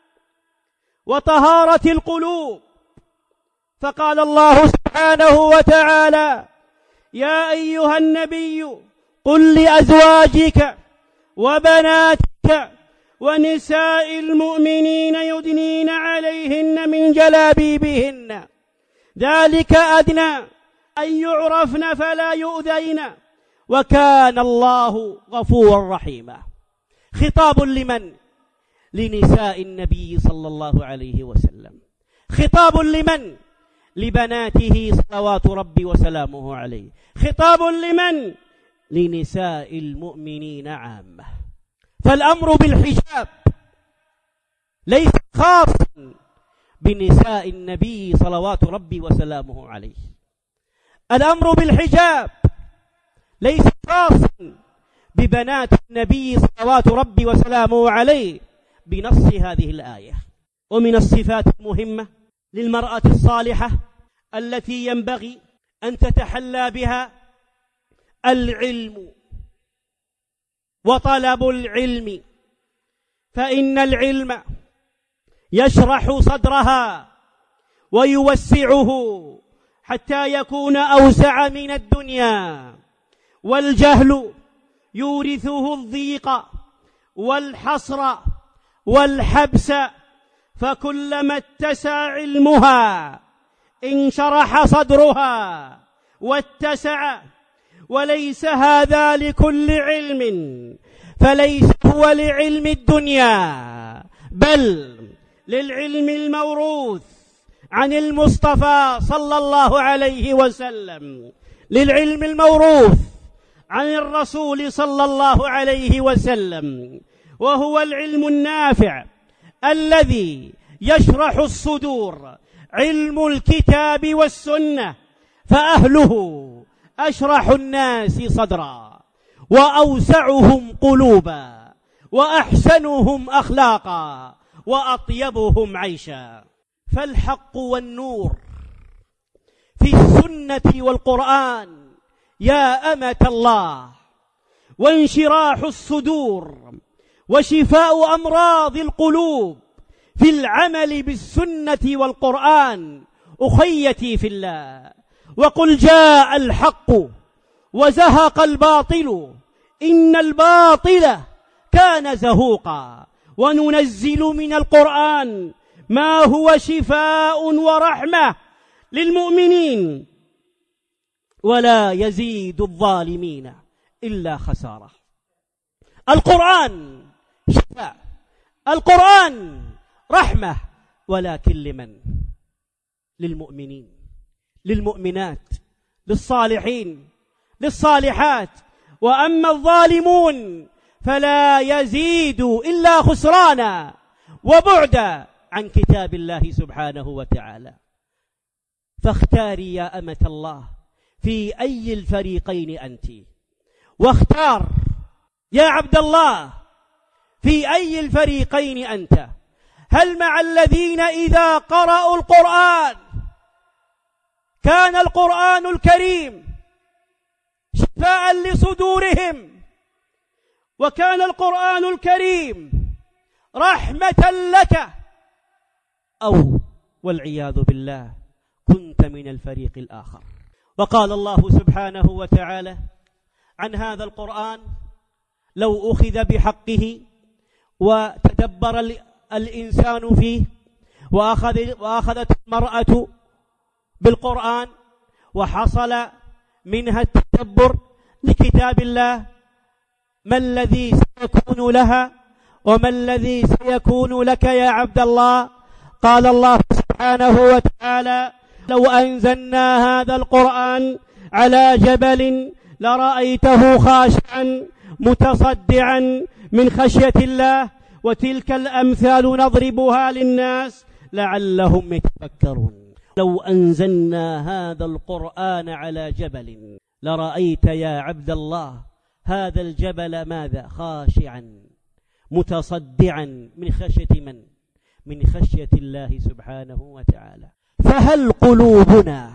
وطهارة القلوب. فقال الله سبحانه وتعالى: يا أيها النبي قل لأزواجك وبناتك ونساء المؤمنين يدنين عليهن من جلابيبهن ذلك أدنى أن يعرفن فلا يؤذين وكان الله غفورا رحيما. خطاب لمن؟ لنساء النبي صلى الله عليه وسلم. خطاب لمن؟ لبناته صلوات ربي وسلامه عليه. خطاب لمن؟ لنساء المؤمنين عامة. فالأمر بالحجاب ليس خاصا بنساء النبي صلوات ربي وسلامه عليه. الأمر بالحجاب ليس خاصا ببنات النبي صلوات ربي وسلامه عليه بنص هذه الآية. ومن الصفات المهمة للمرأة الصالحة التي ينبغي أن تتحلى بها العلم وطلب العلم، فإن العلم يشرح صدرها ويوسعه حتى يكون أوسع من الدنيا، والجهل يورثه الضيق والحصر والحبس، فكلما اتسع علمها انشرح صدرها واتسع. وليس هذا لكل علم، فليس هو لعلم الدنيا بل للعلم الموروث عن المصطفى صلى الله عليه وسلم، للعلم الموروث عن الرسول صلى الله عليه وسلم، وهو العلم النافع الذي يشرح الصدور، علم الكتاب والسنة، فأهله أشرح الناس صدرا وأوسعهم قلوبا وأحسنهم أخلاقا وأطيبهم عيشا. فالحق والنور في السنة والقرآن يا أمة الله، وانشراح الصدور وشفاء أمراض القلوب في العمل بالسنة والقرآن. أخيتي في الله، وقل جاء الحق وزهق الباطل إن الباطل كان زهوقا. وننزل من القرآن ما هو شفاء ورحمة للمؤمنين ولا يزيد الظالمين إلا خسارة. القرآن شفاء، القرآن رحمة، ولكن لمن؟ للمؤمنين، للمؤمنات، للصالحين، للصالحات. وأما الظالمون فلا يزيد إلا خسرانا وبعدا عن كتاب الله سبحانه وتعالى. فاختاري يا أمة الله في أي الفريقين أنت؟ واختار يا عبد الله في أي الفريقين أنت؟ هل مع الذين إذا قرأوا القرآن كان القرآن الكريم شفاء لصدورهم، وكان القرآن الكريم رحمة لك، أو والعياذ بالله كنت من الفريق الآخر؟ وقال الله سبحانه وتعالى عن هذا القرآن: لو أخذ بحقه وتدبر الإنسان فيه وأخذت المرأة بالقرآن وحصل منها التدبر لكتاب الله، ما الذي سيكون لها وما الذي سيكون لك يا عبد الله؟ قال الله سبحانه وتعالى: لو أنزلنا هذا القرآن على جبل لرأيته خاشعا متصدعا من خشية الله، وتلك الأمثال نضربها للناس لعلهم يتفكرون. لو أنزلنا هذا القرآن على جبل لرأيت يا عبد الله هذا الجبل ماذا؟ خاشعا متصدعا من خشية من؟ من خشية الله سبحانه وتعالى. فهل قلوبنا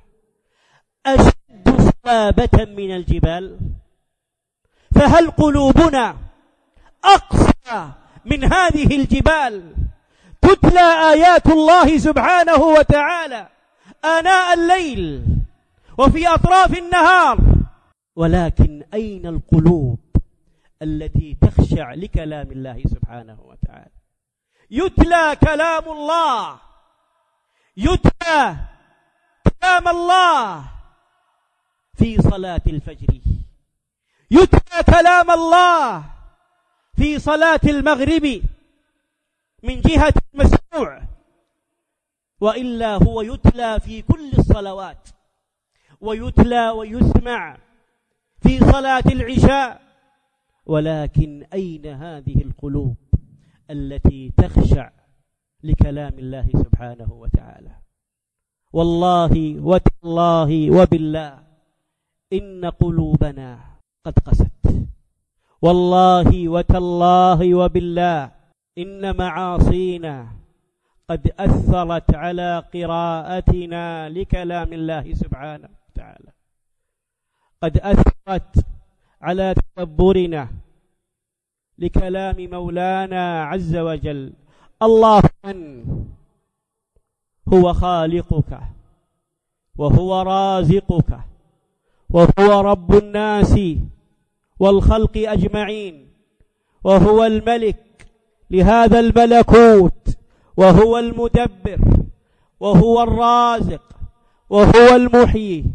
أشد صلابة من الجبال؟ فهل قلوبنا أقسى من هذه الجبال؟ تتلى آيات الله سبحانه وتعالى آناء الليل وفي أطراف النهار، ولكن أين القلوب التي تخشع لكلام الله سبحانه وتعالى؟ يتلى كلام الله، يتلى كلام الله في صلاة الفجر، يتلى كلام الله في صلاة المغرب من جهة المسموع، وإلا هو يتلى في كل الصلوات، ويتلى ويسمع في صلاة العشاء. ولكن أين هذه القلوب التي تخشع لكلام الله سبحانه وتعالى؟ والله وتالله وبالله إن قلوبنا قد قست، والله وتالله وبالله إن معاصينا قد أثرت على قراءتنا لكلام الله سبحانه وتعالى، قد أثرت على تدبرنا لكلام مولانا عز وجل. الله من هو خالقك وهو رازقك وهو رب الناس والخلق أجمعين، وهو الملك لهذا الملكوت، وهو المدبر، وهو الرازق، وهو المحيي،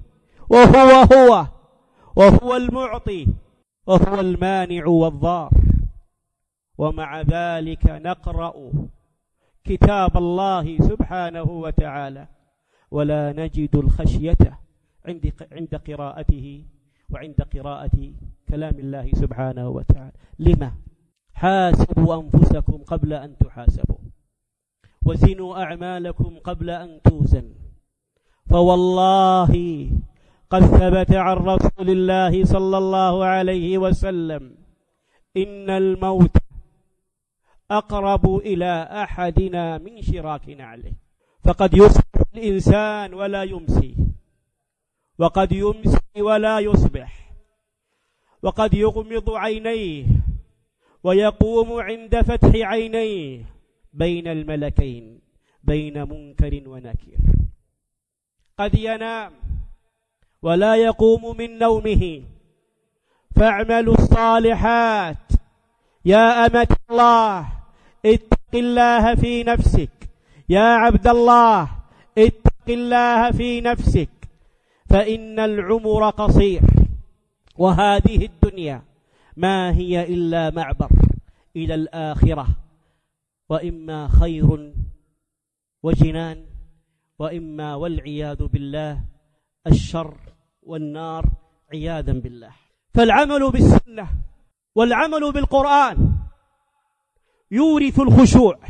وهو المعطي، وهو المانع والضار. ومع ذلك نقرأ كتاب الله سبحانه وتعالى ولا نجد الخشية عند قراءته وعند قراءة كلام الله سبحانه وتعالى. لما؟ حاسبوا أنفسكم قبل أن تحاسبوا، وزنوا أعمالكم قبل أن توزن. فوالله قد ثبت عن رسول الله صلى الله عليه وسلم: إن الموت أقرب إلى أحدنا من شراك نعله. فقد يصبح الإنسان ولا يمسي، وقد يمسي ولا يصبح، وقد يغمض عينيه ويقوم عند فتح عينيه بين الملكين، بين منكر ونكير. قد ينام ولا يقوم من نومه. فاعملوا الصالحات يا أمة الله، اتق الله في نفسك. يا عبد الله اتق الله في نفسك، فإن العمر قصير، وهذه الدنيا ما هي إلا معبر إلى الآخرة، وإما خير وجنان، وإما والعياذ بالله الشر والنار عياذا بالله. فالعمل بالسنة والعمل بالقرآن يورث الخشوع،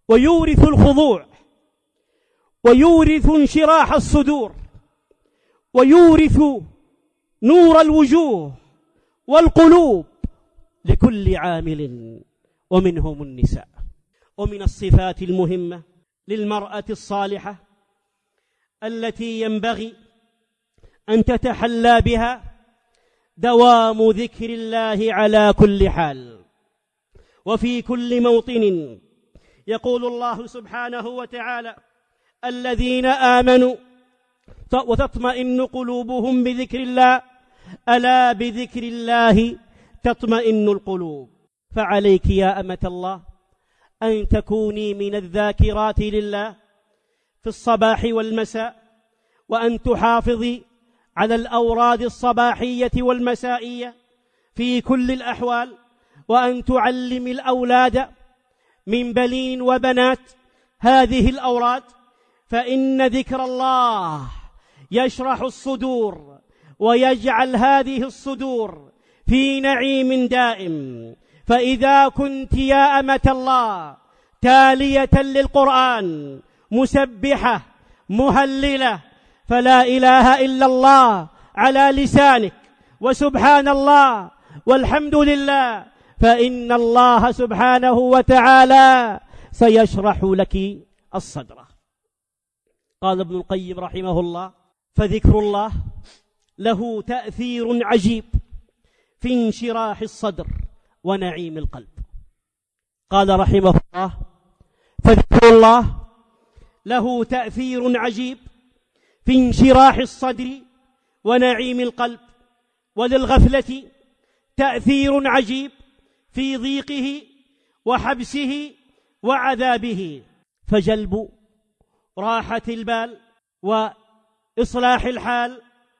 ويورث الخضوع، ويورث انشراح الصدور، ويورث نور الوجوه والقلوب لكل عامل ومنهم النساء. ومن الصفات المهمة للمرأة الصالحة التي ينبغي أن تتحلى بها دوام ذكر الله على كل حال وفي كل موطن. يقول الله سبحانه وتعالى: الذين آمنوا وتطمئن قلوبهم بذكر الله، ألا بذكر الله تطمئن القلوب. فعليك يا أمة الله أن تكوني من الذاكرات لله في الصباح والمساء، وأن تحافظي على الأوراد الصباحية والمسائية في كل الأحوال، وأن تعلمي الأولاد من بنين وبنات هذه الأوراد، فإن ذكر الله يشرح الصدور ويجعل هذه الصدور في نعيم دائم. فإذا كنت يا أمة الله تالية للقرآن مسبحة مهللة فلا إله إلا الله على لسانك وسبحان الله والحمد لله، فإن الله سبحانه وتعالى سيشرح لك الصدر. قال ابن القيم رحمه الله: فذكر الله له تأثير عجيب في انشراح الصدر ونعيم القلب. قال رحمه الله: فذكر الله له تأثير عجيب في انشراح الصدر ونعيم القلب، وللغفلة تأثير عجيب في ضيقه وحبسه وعذابه، فجلب راحة البال وإصلاح الحال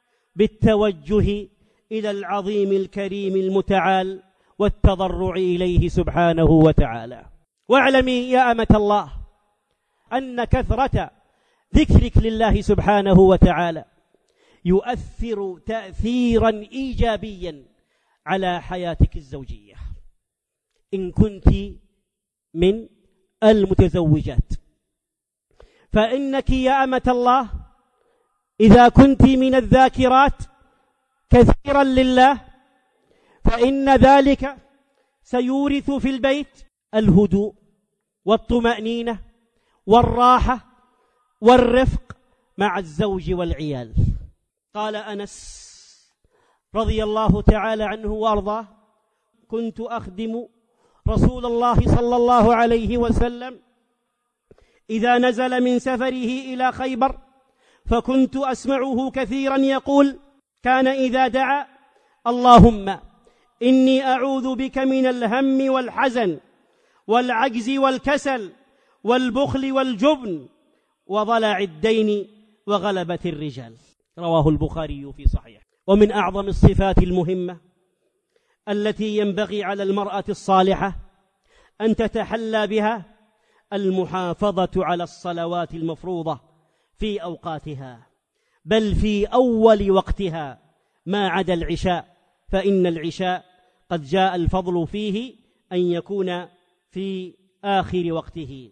بالتوجه إلى العظيم الكريم المتعال والتضرع إليه سبحانه وتعالى. واعلمي يا أمة الله أن كثرة ذكرك لله سبحانه وتعالى يؤثر تأثيرا إيجابيا على حياتك الزوجية إن كنت من المتزوجات، فإنك يا أمة الله إذا كنت من الذاكرات كثيرا لله فإن ذلك سيورث في البيت الهدوء والطمأنينة والراحة والرفق مع الزوج والعيال. قال أنس رضي الله تعالى عنه وأرضاه: كنت أخدم رسول الله صلى الله عليه وسلم إذا نزل من سفره إلى خيبر، فكنت أسمعه كثيرا يقول: كان إذا دعا: اللهم إني أعوذ بك من الهم والحزن والعجز والكسل والبخل والجبن وضلع الدين وغلبة الرجال. رواه البخاري في صحيح. ومن أعظم الصفات المهمة التي ينبغي على المرأة الصالحة أن تتحلى بها المحافظة على الصلوات المفروضة في أوقاتها، بل في أول وقتها ما عدا العشاء، فإن العشاء قد جاء الفضل فيه أن يكون في آخر وقته.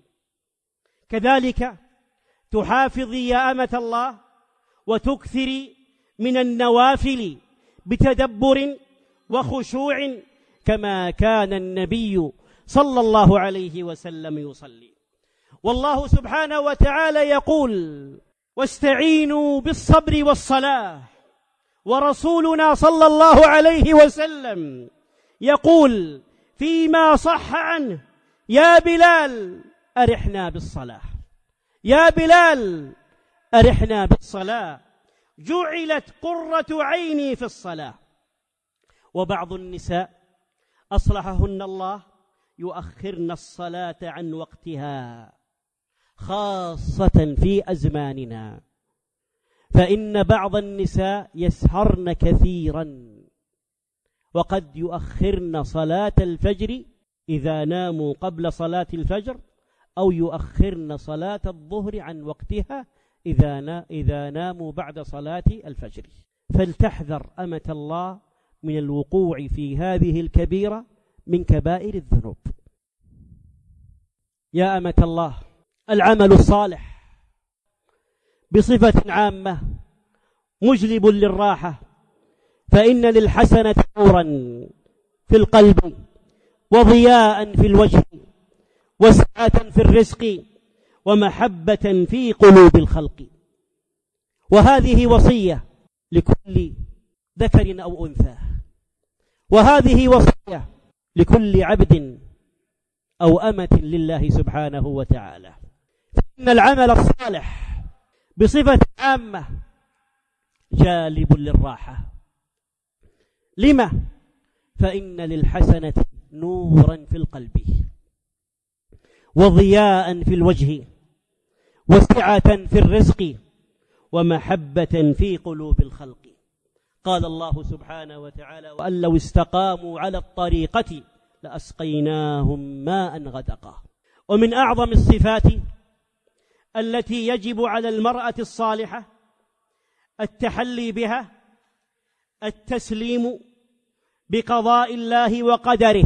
كذلك تحافظي يا أمة الله وتكثري من النوافل بتدبر وخشوع كما كان النبي صلى الله عليه وسلم يصلي. والله سبحانه وتعالى يقول: واستعينوا بالصبر والصلاة. ورسولنا صلى الله عليه وسلم يقول فيما صح عنه: يا بلال أرحنا بالصلاة، يا بلال أرحنا بالصلاة، جعلت قرة عيني في الصلاة. وبعض النساء أصلحهن الله يؤخرن الصلاة عن وقتها، خاصة في أزماننا، فإن بعض النساء يسهرن كثيرا وقد يؤخرن صلاة الفجر إذا ناموا قبل صلاة الفجر، أو يؤخرن صلاة الظهر عن وقتها إذا ناموا بعد صلاة الفجر. فلتحذر أمة الله من الوقوع في هذه الكبيرة من كبائر الذنوب. يا أمة الله، العمل الصالح بصفة عامة مجلب للراحة، فإن للحسنة نورا في القلب وضياء في الوجه وسعة في الرزق ومحبة في قلوب الخلق. وهذه وصية لكل ذكر أو أنثى، وهذه وصية لكل عبد أو أمة لله سبحانه وتعالى. فإن العمل الصالح بصفة عامة جالب للراحة. لما؟ فإن للحسنة نورا في القلب وضياء في الوجه وسعة في الرزق ومحبة في قلوب الخلق. قال الله سبحانه وتعالى: وأن لو استقاموا على الطريقة لأسقيناهم ماء غدقا. ومن أعظم الصفات التي يجب على المرأة الصالحة التحلي بها التسليم بقضاء الله وقدره.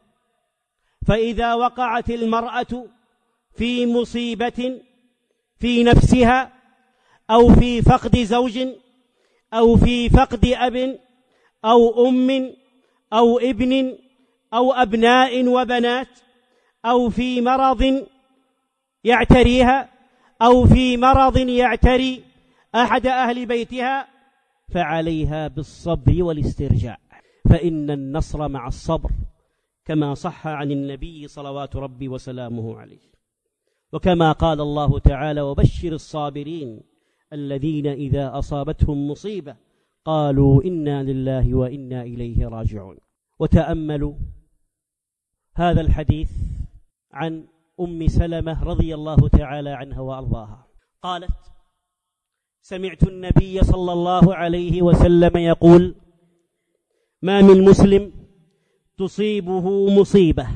فإذا وقعت المرأة في مصيبة في نفسها أو في فقد زوج أو في فقد أب أو أم أو ابن أو أبناء وبنات أو في مرض يعتريها أو في مرض يعتري أحد أهل بيتها، فعليها بالصبر والاسترجاع، فإن النصر مع الصبر، كما صح عن النبي صلوات ربي وسلامه عليه. وكما قال الله تعالى: وبشر الصابرين الذين إذا أصابتهم مصيبة قالوا إنا لله وإنا إليه راجعون. وتأملوا هذا الحديث عن أم سلمة رضي الله تعالى عنها وأرضاها، قالت: سمعت النبي صلى الله عليه وسلم يقول: ما من مسلم تصيبه مصيبة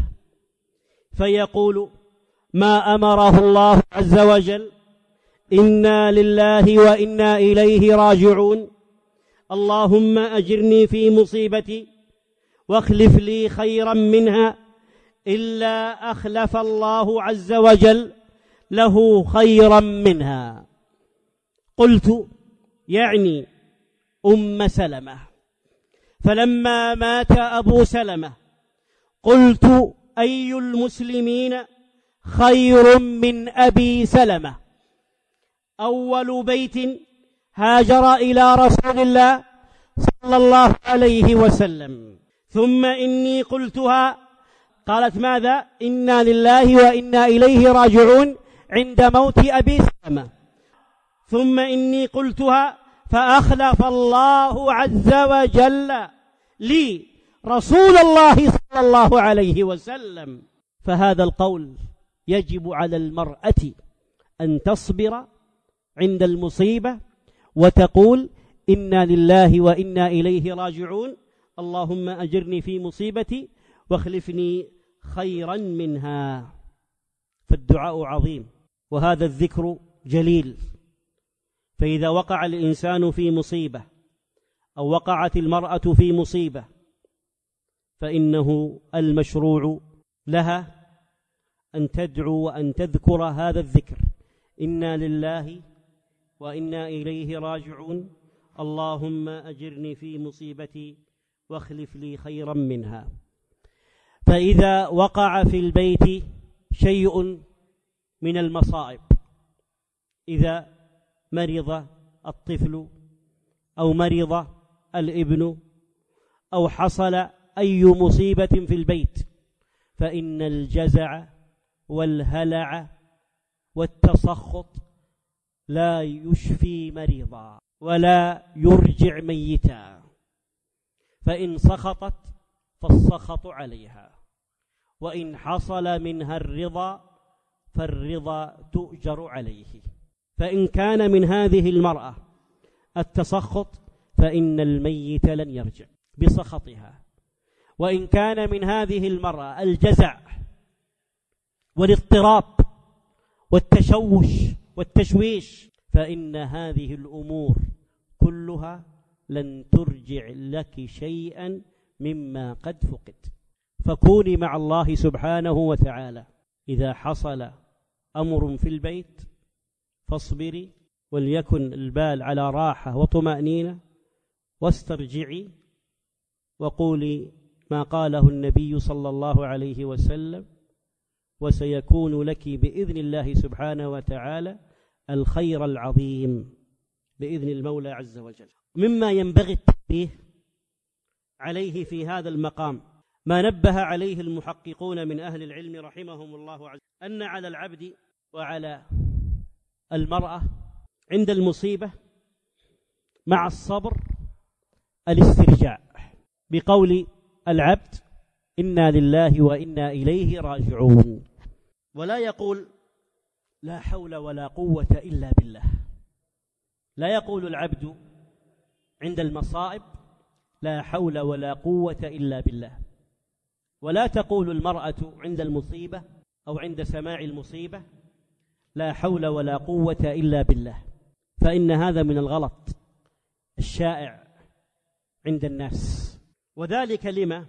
فيقول ما أمره الله عز وجل إنا لله وإنا إليه راجعون، اللهم أجرني في مصيبتي واخلف لي خيرا منها، إلا أخلف الله عز وجل له خيرا منها. قلت: يعني أم سلمة. فلما مات أبو سلمة قلت: أي المسلمين خير من أبي سلمة؟ أول بيت هاجر إلى رسول الله صلى الله عليه وسلم. ثم إني قلتها، قالت: ماذا؟ إنا لله وإنا إليه راجعون عند موت أبي سلمة. ثم إني قلتها فأخلف الله عز وجل لي رسول الله صلى الله عليه وسلم. فهذا القول يجب على المرأة أن تصبر عند المصيبة وتقول: إنا لله وإنا إليه راجعون، اللهم أجرني في مصيبتي واخلفني خيرا منها. فالدعاء عظيم، وهذا الذكر جليل. فإذا وقع الإنسان في مصيبة أو وقعت المرأة في مصيبة فإنه المشروع لها أن تدعو وأن تذكر هذا الذكر: إنا لله وإنا إليه راجعون، اللهم أجرني في مصيبتي واخلف لي خيرا منها. فإذا وقع في البيت شيء من المصائب، إذا مرض الطفل أو مرض الابن أو حصل أي مصيبة في البيت، فإن الجزع والهلع والتسخط لا يشفي مريضا ولا يرجع ميتا، فإن سخطت فالسخط عليها، وإن حصل منها الرضا فالرضا تؤجر عليه. فإن كان من هذه المرأة التسخط فإن الميت لن يرجع بسخطها، وإن كان من هذه المرأة الجزع والاضطراب والتشويش فإن هذه الأمور كلها لن ترجع لك شيئا مما قد فقد. فكوني مع الله سبحانه وتعالى. إذا حصل أمر في البيت فاصبري وليكن البال على راحة وطمأنينة، واسترجعي وقولي ما قاله النبي صلى الله عليه وسلم: وسيكون لك بإذن الله سبحانه وتعالى الخير العظيم بإذن المولى عز وجل. مما ينبغي التنبيه عليه في هذا المقام ما نبه عليه المحققون من أهل العلم رحمهم الله عز وجل، أن على العبد وعلى المرأة عند المصيبة مع الصبر الاسترجاع، بقول العبد: إنا لله وإنا إليه راجعون، ولا يقول لا حول ولا قوة إلا بالله. لا يقول العبد عند المصائب لا حول ولا قوة إلا بالله، ولا تقول المرأة عند المصيبة أو عند سماع المصيبة لا حول ولا قوة إلا بالله، فإن هذا من الغلط الشائع عند الناس، وذلك لما؟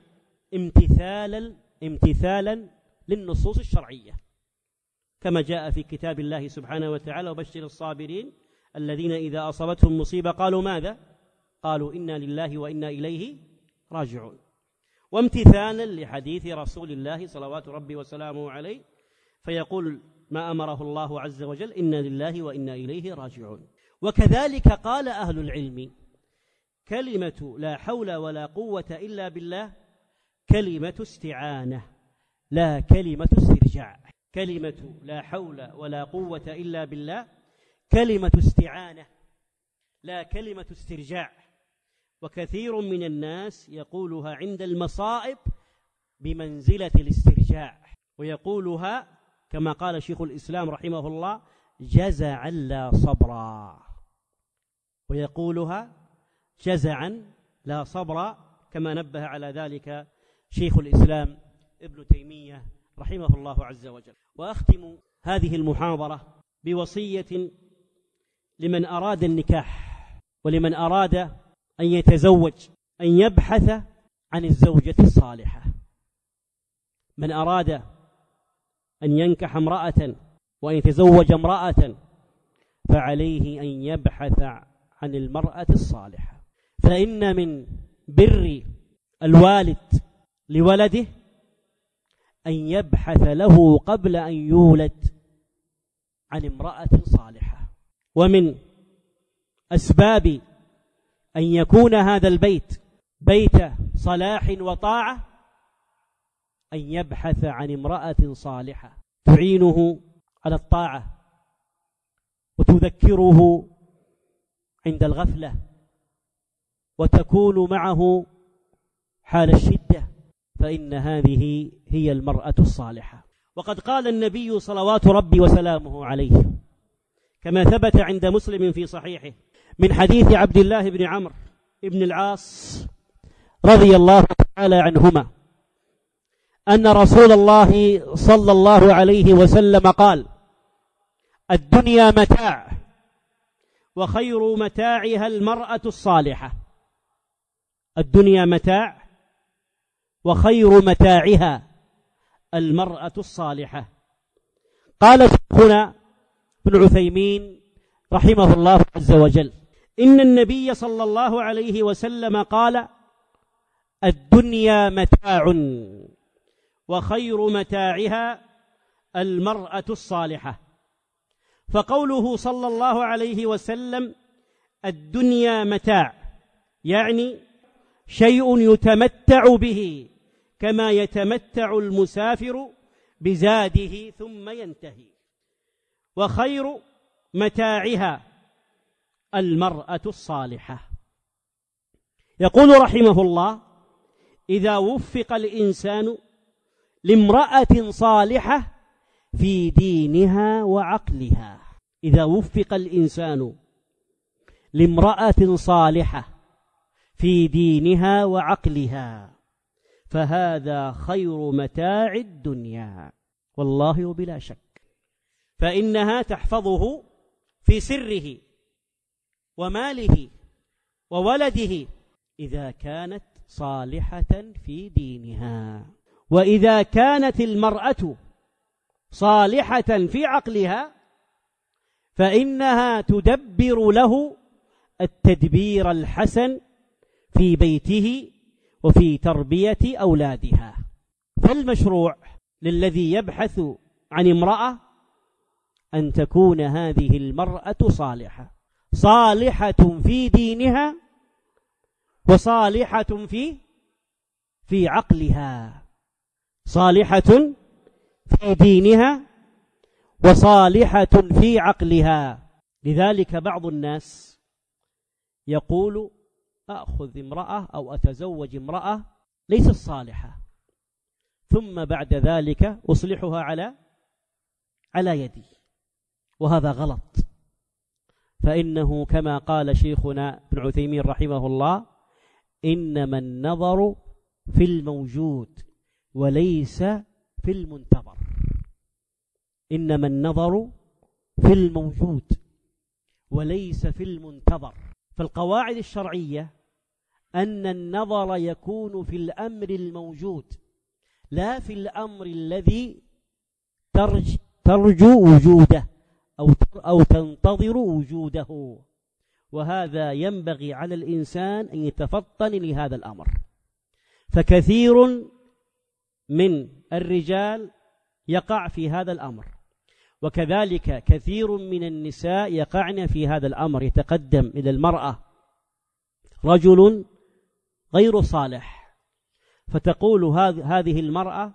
امتثالا للنصوص الشرعية، كما جاء في كتاب الله سبحانه وتعالى: وبشر الصابرين الذين إذا أصابتهم مصيبة قالوا ماذا؟ قالوا إنا لله وإنا إليه راجعون. وامتثالا لحديث رسول الله صلوات ربي وسلامه عليه، فيقول ما أمره الله عز وجل: إنا لله وإنا إليه راجعون. وكذلك قال أهل العلم: كلمة لا حول ولا قوة إلا بالله كلمة استعانة لا كلمة استرجاع. كلمة لا حول ولا قوة إلا بالله كلمة استعانة لا كلمة استرجاع. وكثير من الناس يقولها عند المصائب بمنزلة الاسترجاع، ويقولها كما قال شيخ الإسلام رحمه الله: جزعا لا صبرا، ويقولها جزعا لا صبرا، كما نبه على ذلك شيخ الإسلام ابن تيمية رحمه الله عز وجل. وأختم هذه المحاضرة بوصية لمن أراد النكاح ولمن أراد أن يتزوج أن يبحث عن الزوجة الصالحة. من أراد أن ينكح امرأة وأن يتزوج امرأة فعليه أن يبحث عن المرأة الصالحة، فإن من بر الوالد لولده أن يبحث له قبل أن يولد عن امرأة صالحة. ومن أسباب أن يكون هذا البيت بيت صلاح وطاعة أن يبحث عن امرأة صالحة تعينه على الطاعة وتذكره عند الغفلة وتكون معه حال الشدة، فإن هذه هي المرأة الصالحة. وقد قال النبي صلوات ربي وسلامه عليه كما ثبت عند مسلم في صحيحه من حديث عبد الله بن عمرو بن العاص رضي الله تعالى عنهما أن رسول الله صلى الله عليه وسلم قال: الدنيا متاع وخير متاعها المرأة الصالحة. الدنيا متاع وخير متاعها المرأة الصالحة. قال شيخنا ابن عثيمين رحمه الله عز وجل: إن النبي صلى الله عليه وسلم قال: الدنيا متاع وخير متاعها المرأة الصالحة. فقوله صلى الله عليه وسلم الدنيا متاع يعني شيء يتمتع به كما يتمتع المسافر بزاده ثم ينتهي، وخير متاعها المرأة الصالحة. يقول رحمه الله: إذا وفق الإنسان لامرأة صالحة في دينها وعقلها. إذا وفق الإنسان لامرأة صالحة في دينها وعقلها فهذا خير متاع الدنيا والله وبلا شك، فإنها تحفظه في سره وماله وولده إذا كانت صالحة في دينها. وإذا كانت المرأة صالحة في عقلها فإنها تدبر له التدبير الحسن في بيته وفي تربية أولادها. فالمشروع للذي يبحث عن امرأة أن تكون هذه المرأة صالحة في دينها وصالحة في عقلها، صالحة في دينها وصالحة في عقلها. لذلك بعض الناس يقول أخذ امرأة أو أتزوج امرأة ليست صالحة ثم بعد ذلك أصلحها على يدي، وهذا غلط. فإنه كما قال شيخنا ابن عثيمين رحمه الله: إنما النظر في الموجود وليس في المنتظر. إنما النظر في الموجود وليس في المنتظر. فالقواعد الشرعية أن النظر يكون في الأمر الموجود لا في الأمر الذي ترجو وجوده أو تنتظر وجوده، وهذا ينبغي على الإنسان أن يتفطن لهذا الأمر. فكثير من الرجال يقع في هذا الأمر، وكذلك كثير من النساء يقعن في هذا الأمر. يتقدم إلى المرأة رجل غير صالح فتقول هذه المرأة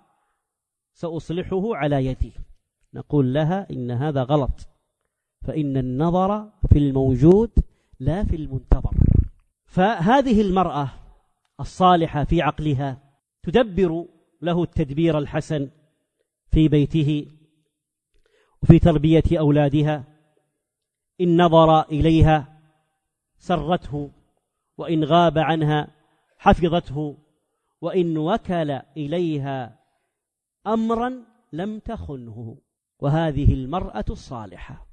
سأصلحه على يدي، نقول لها إن هذا غلط، فإن النظر في الموجود لا في المنتظر. فهذه المرأة الصالحة في عقلها تدبر له التدبير الحسن في بيته وفي تربية أولادها. إن نظر إليها سرته، وإن غاب عنها حفظته، وإن وكل إليها أمرا لم تخنه. وهذه المرأة الصالحة،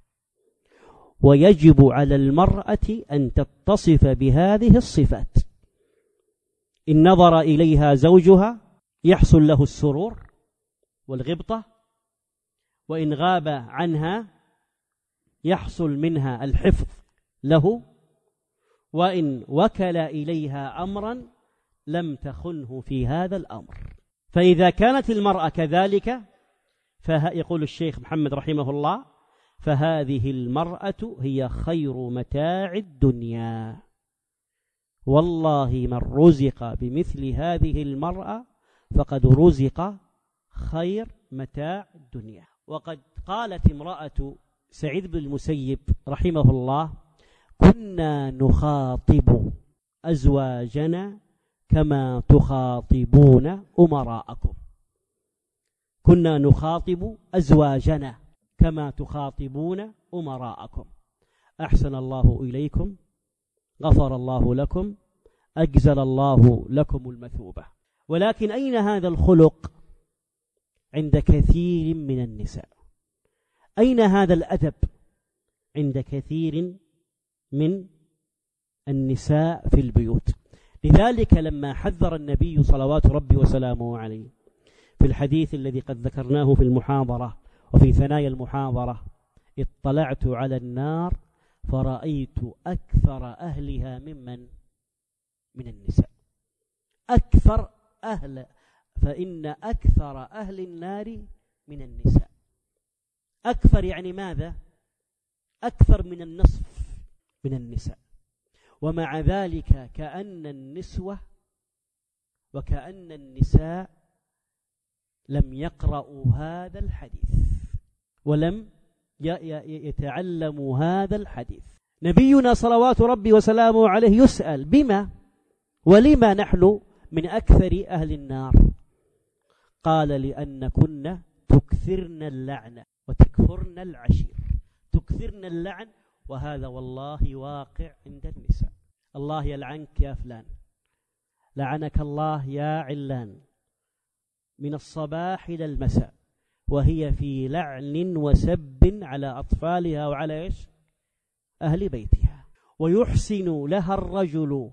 ويجب على المرأة أن تتصف بهذه الصفات. إن نظر إليها زوجها يحصل له السرور والغبطة، وإن غاب عنها يحصل منها الحفظ له، وإن وكل إليها أمرا لم تخنه في هذا الأمر. فإذا كانت المرأة كذلك يقول الشيخ محمد رحمه الله: فهذه المرأة هي خير متاع الدنيا، والله من رزق بمثل هذه المرأة فقد رزق خير متاع الدنيا. وقد قالت امرأة سعيد بن المسيب رحمه الله: كنا نخاطب أزواجنا كما تخاطبون أمراءكم. كنا نخاطب أزواجنا كما تخاطبون أمراءكم. أحسن الله إليكم، غفر الله لكم، أجزل الله لكم المثوبة. ولكن أين هذا الخلق عند كثير من النساء؟ أين هذا الأدب عند كثير من النساء في البيوت؟ لذلك لما حذر النبي صلوات ربي وسلامه عليه في الحديث الذي قد ذكرناه في المحاضرة وفي ثنايا المحاضرة: اطلعت على النار فرأيت أكثر أهلها من النساء. أكثر أهل، فإن أكثر أهل النار من النساء. أكثر يعني ماذا؟ أكثر من النصف من النساء. ومع ذلك كأن النسوة وكأن النساء لم يقرأوا هذا الحديث ولم يتعلموا هذا الحديث. نبينا صلوات ربي وسلامه عليه يسأل: بما ولما نحن من أكثر أهل النار؟ قال: لأن كنا تكثرن اللعنة وتكفرن العشير. تكثرن اللعن، وهذا والله واقع عند النساء. الله يلعنك يا فلان، لعنك الله يا علان، من الصباح إلى المساء، وهي في لعن وسب على أطفالها وعلى إيش؟ أهل بيتها. ويحسن لها الرجل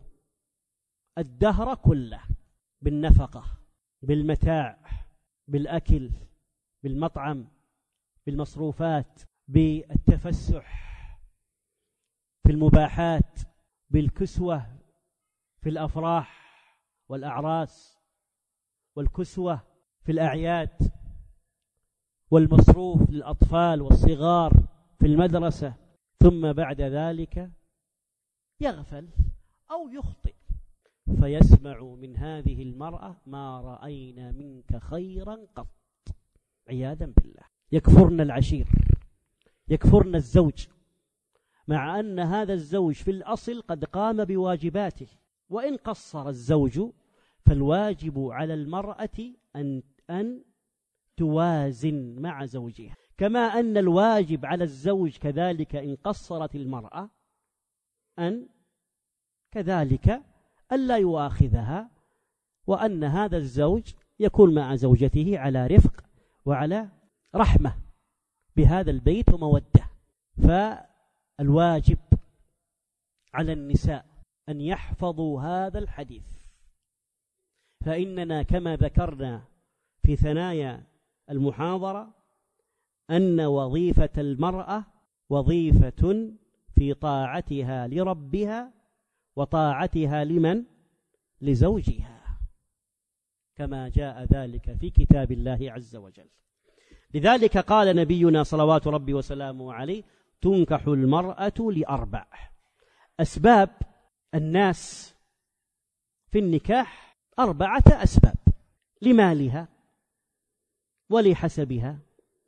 الدهر كله بالنفقة، بالمتاع، بالأكل، بالمطعم، بالمصروفات، بالتفسح، في المباحات، بالكسوة في الأفراح والأعراس، والكسوة في الأعياد، والمصروف للأطفال والصغار في المدرسة، ثم بعد ذلك يغفل أو يخطئ فيسمع من هذه المرأة: ما رأينا منك خيرا قط، عياذا بالله. يكفرن العشير، يكفرن الزوج، مع أن هذا الزوج في الأصل قد قام بواجباته. وإن قصر الزوج فالواجب على المرأة أن توازن مع زوجها، كما أن الواجب على الزوج كذلك إن قصرت المرأة أن كذلك ألا يؤاخذها، وأن هذا الزوج يكون مع زوجته على رفق وعلى رحمة بهذا البيت ومودة. فالواجب على النساء أن يحفظوا هذا الحديث، فإننا كما ذكرنا في ثنايا المحاضرة أن وظيفة المرأة وظيفة في طاعتها لربها وطاعتها لمن؟ لزوجها، كما جاء ذلك في كتاب الله عز وجل. لذلك قال نبينا صلوات ربي وسلامه عليه: تنكح المرأة لأربع. أسباب الناس في النكاح 4 أسباب: لمالها ولحسبها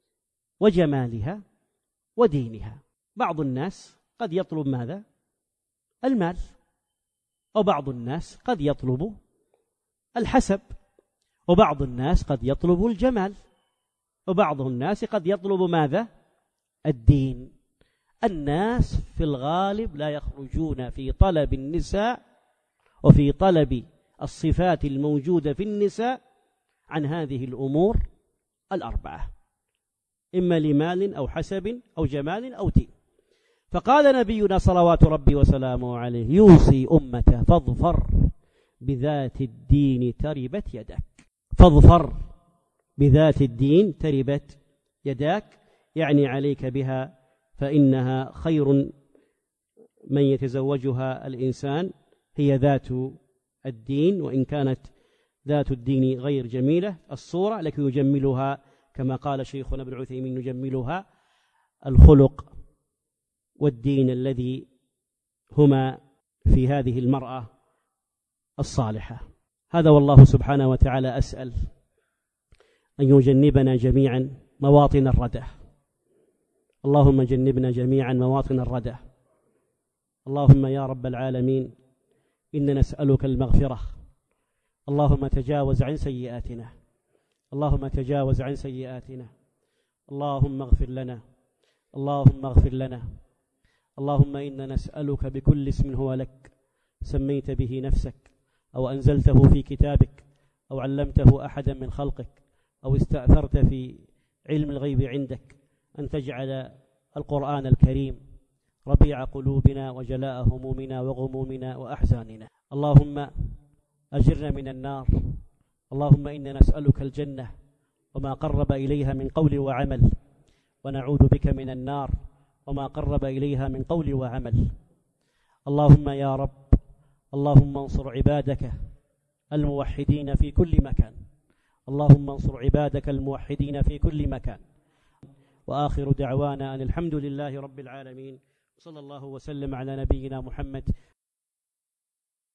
وجمالها ودينها. بعض الناس قد يطلب ماذا؟ المال، وبعض الناس قد يطلب الحسب، وبعض الناس قد يطلب الجمال، وبعض الناس قد يطلب ماذا؟ الدين. الناس في الغالب لا يخرجون في طلب النساء وفي طلب الصفات الموجودة في النساء عن هذه الأمور 4، إما لمال أو حسب أو جمال أو دين. فقال نبينا صلوات ربي وسلامه عليه: يوصي أمته فاظفر بذات الدين تربت يدك. فاظفر بذات الدين تربت يداك، يعني عليك بها، فإنها خير من يتزوجها الإنسان هي ذات الدين، وإن كانت ذات الدين غير جميلة الصورة لكن يجملها، كما قال شيخنا ابن عثيمين: يجملها الخلق والدين الذي هما في هذه المرأة الصالحة. هذا والله سبحانه وتعالى أسأل أن يجنبنا جميعا مواطن الردى. اللهم جنبنا جميعا مواطن الردى. اللهم يا رب العالمين إن نسألك المغفرة. اللهم تجاوز عن سيئاتنا، اللهم تجاوز عن سيئاتنا. اللهم اغفر لنا، اللهم اغفر لنا. اللهم إنا نسألك بكل اسم هو لك سميت به نفسك أو أنزلته في كتابك أو علمته أحدا من خلقك أو استأثرت في علم الغيب عندك أن تجعل القرآن الكريم ربيع قلوبنا وجلاء همومنا وغمومنا وأحزاننا. اللهم أجرنا من النار. اللهم إنا نسألك الجنة وما قرب إليها من قول وعمل، ونعوذ بك من النار وما قرب إليها من قول وعمل. اللهم يا رب، اللهم انصر عبادك الموحدين في كل مكان. اللهم انصر عبادك الموحدين في كل مكان. وآخر دعوانا أن الحمد لله رب العالمين، صلى الله وسلم على نبينا محمد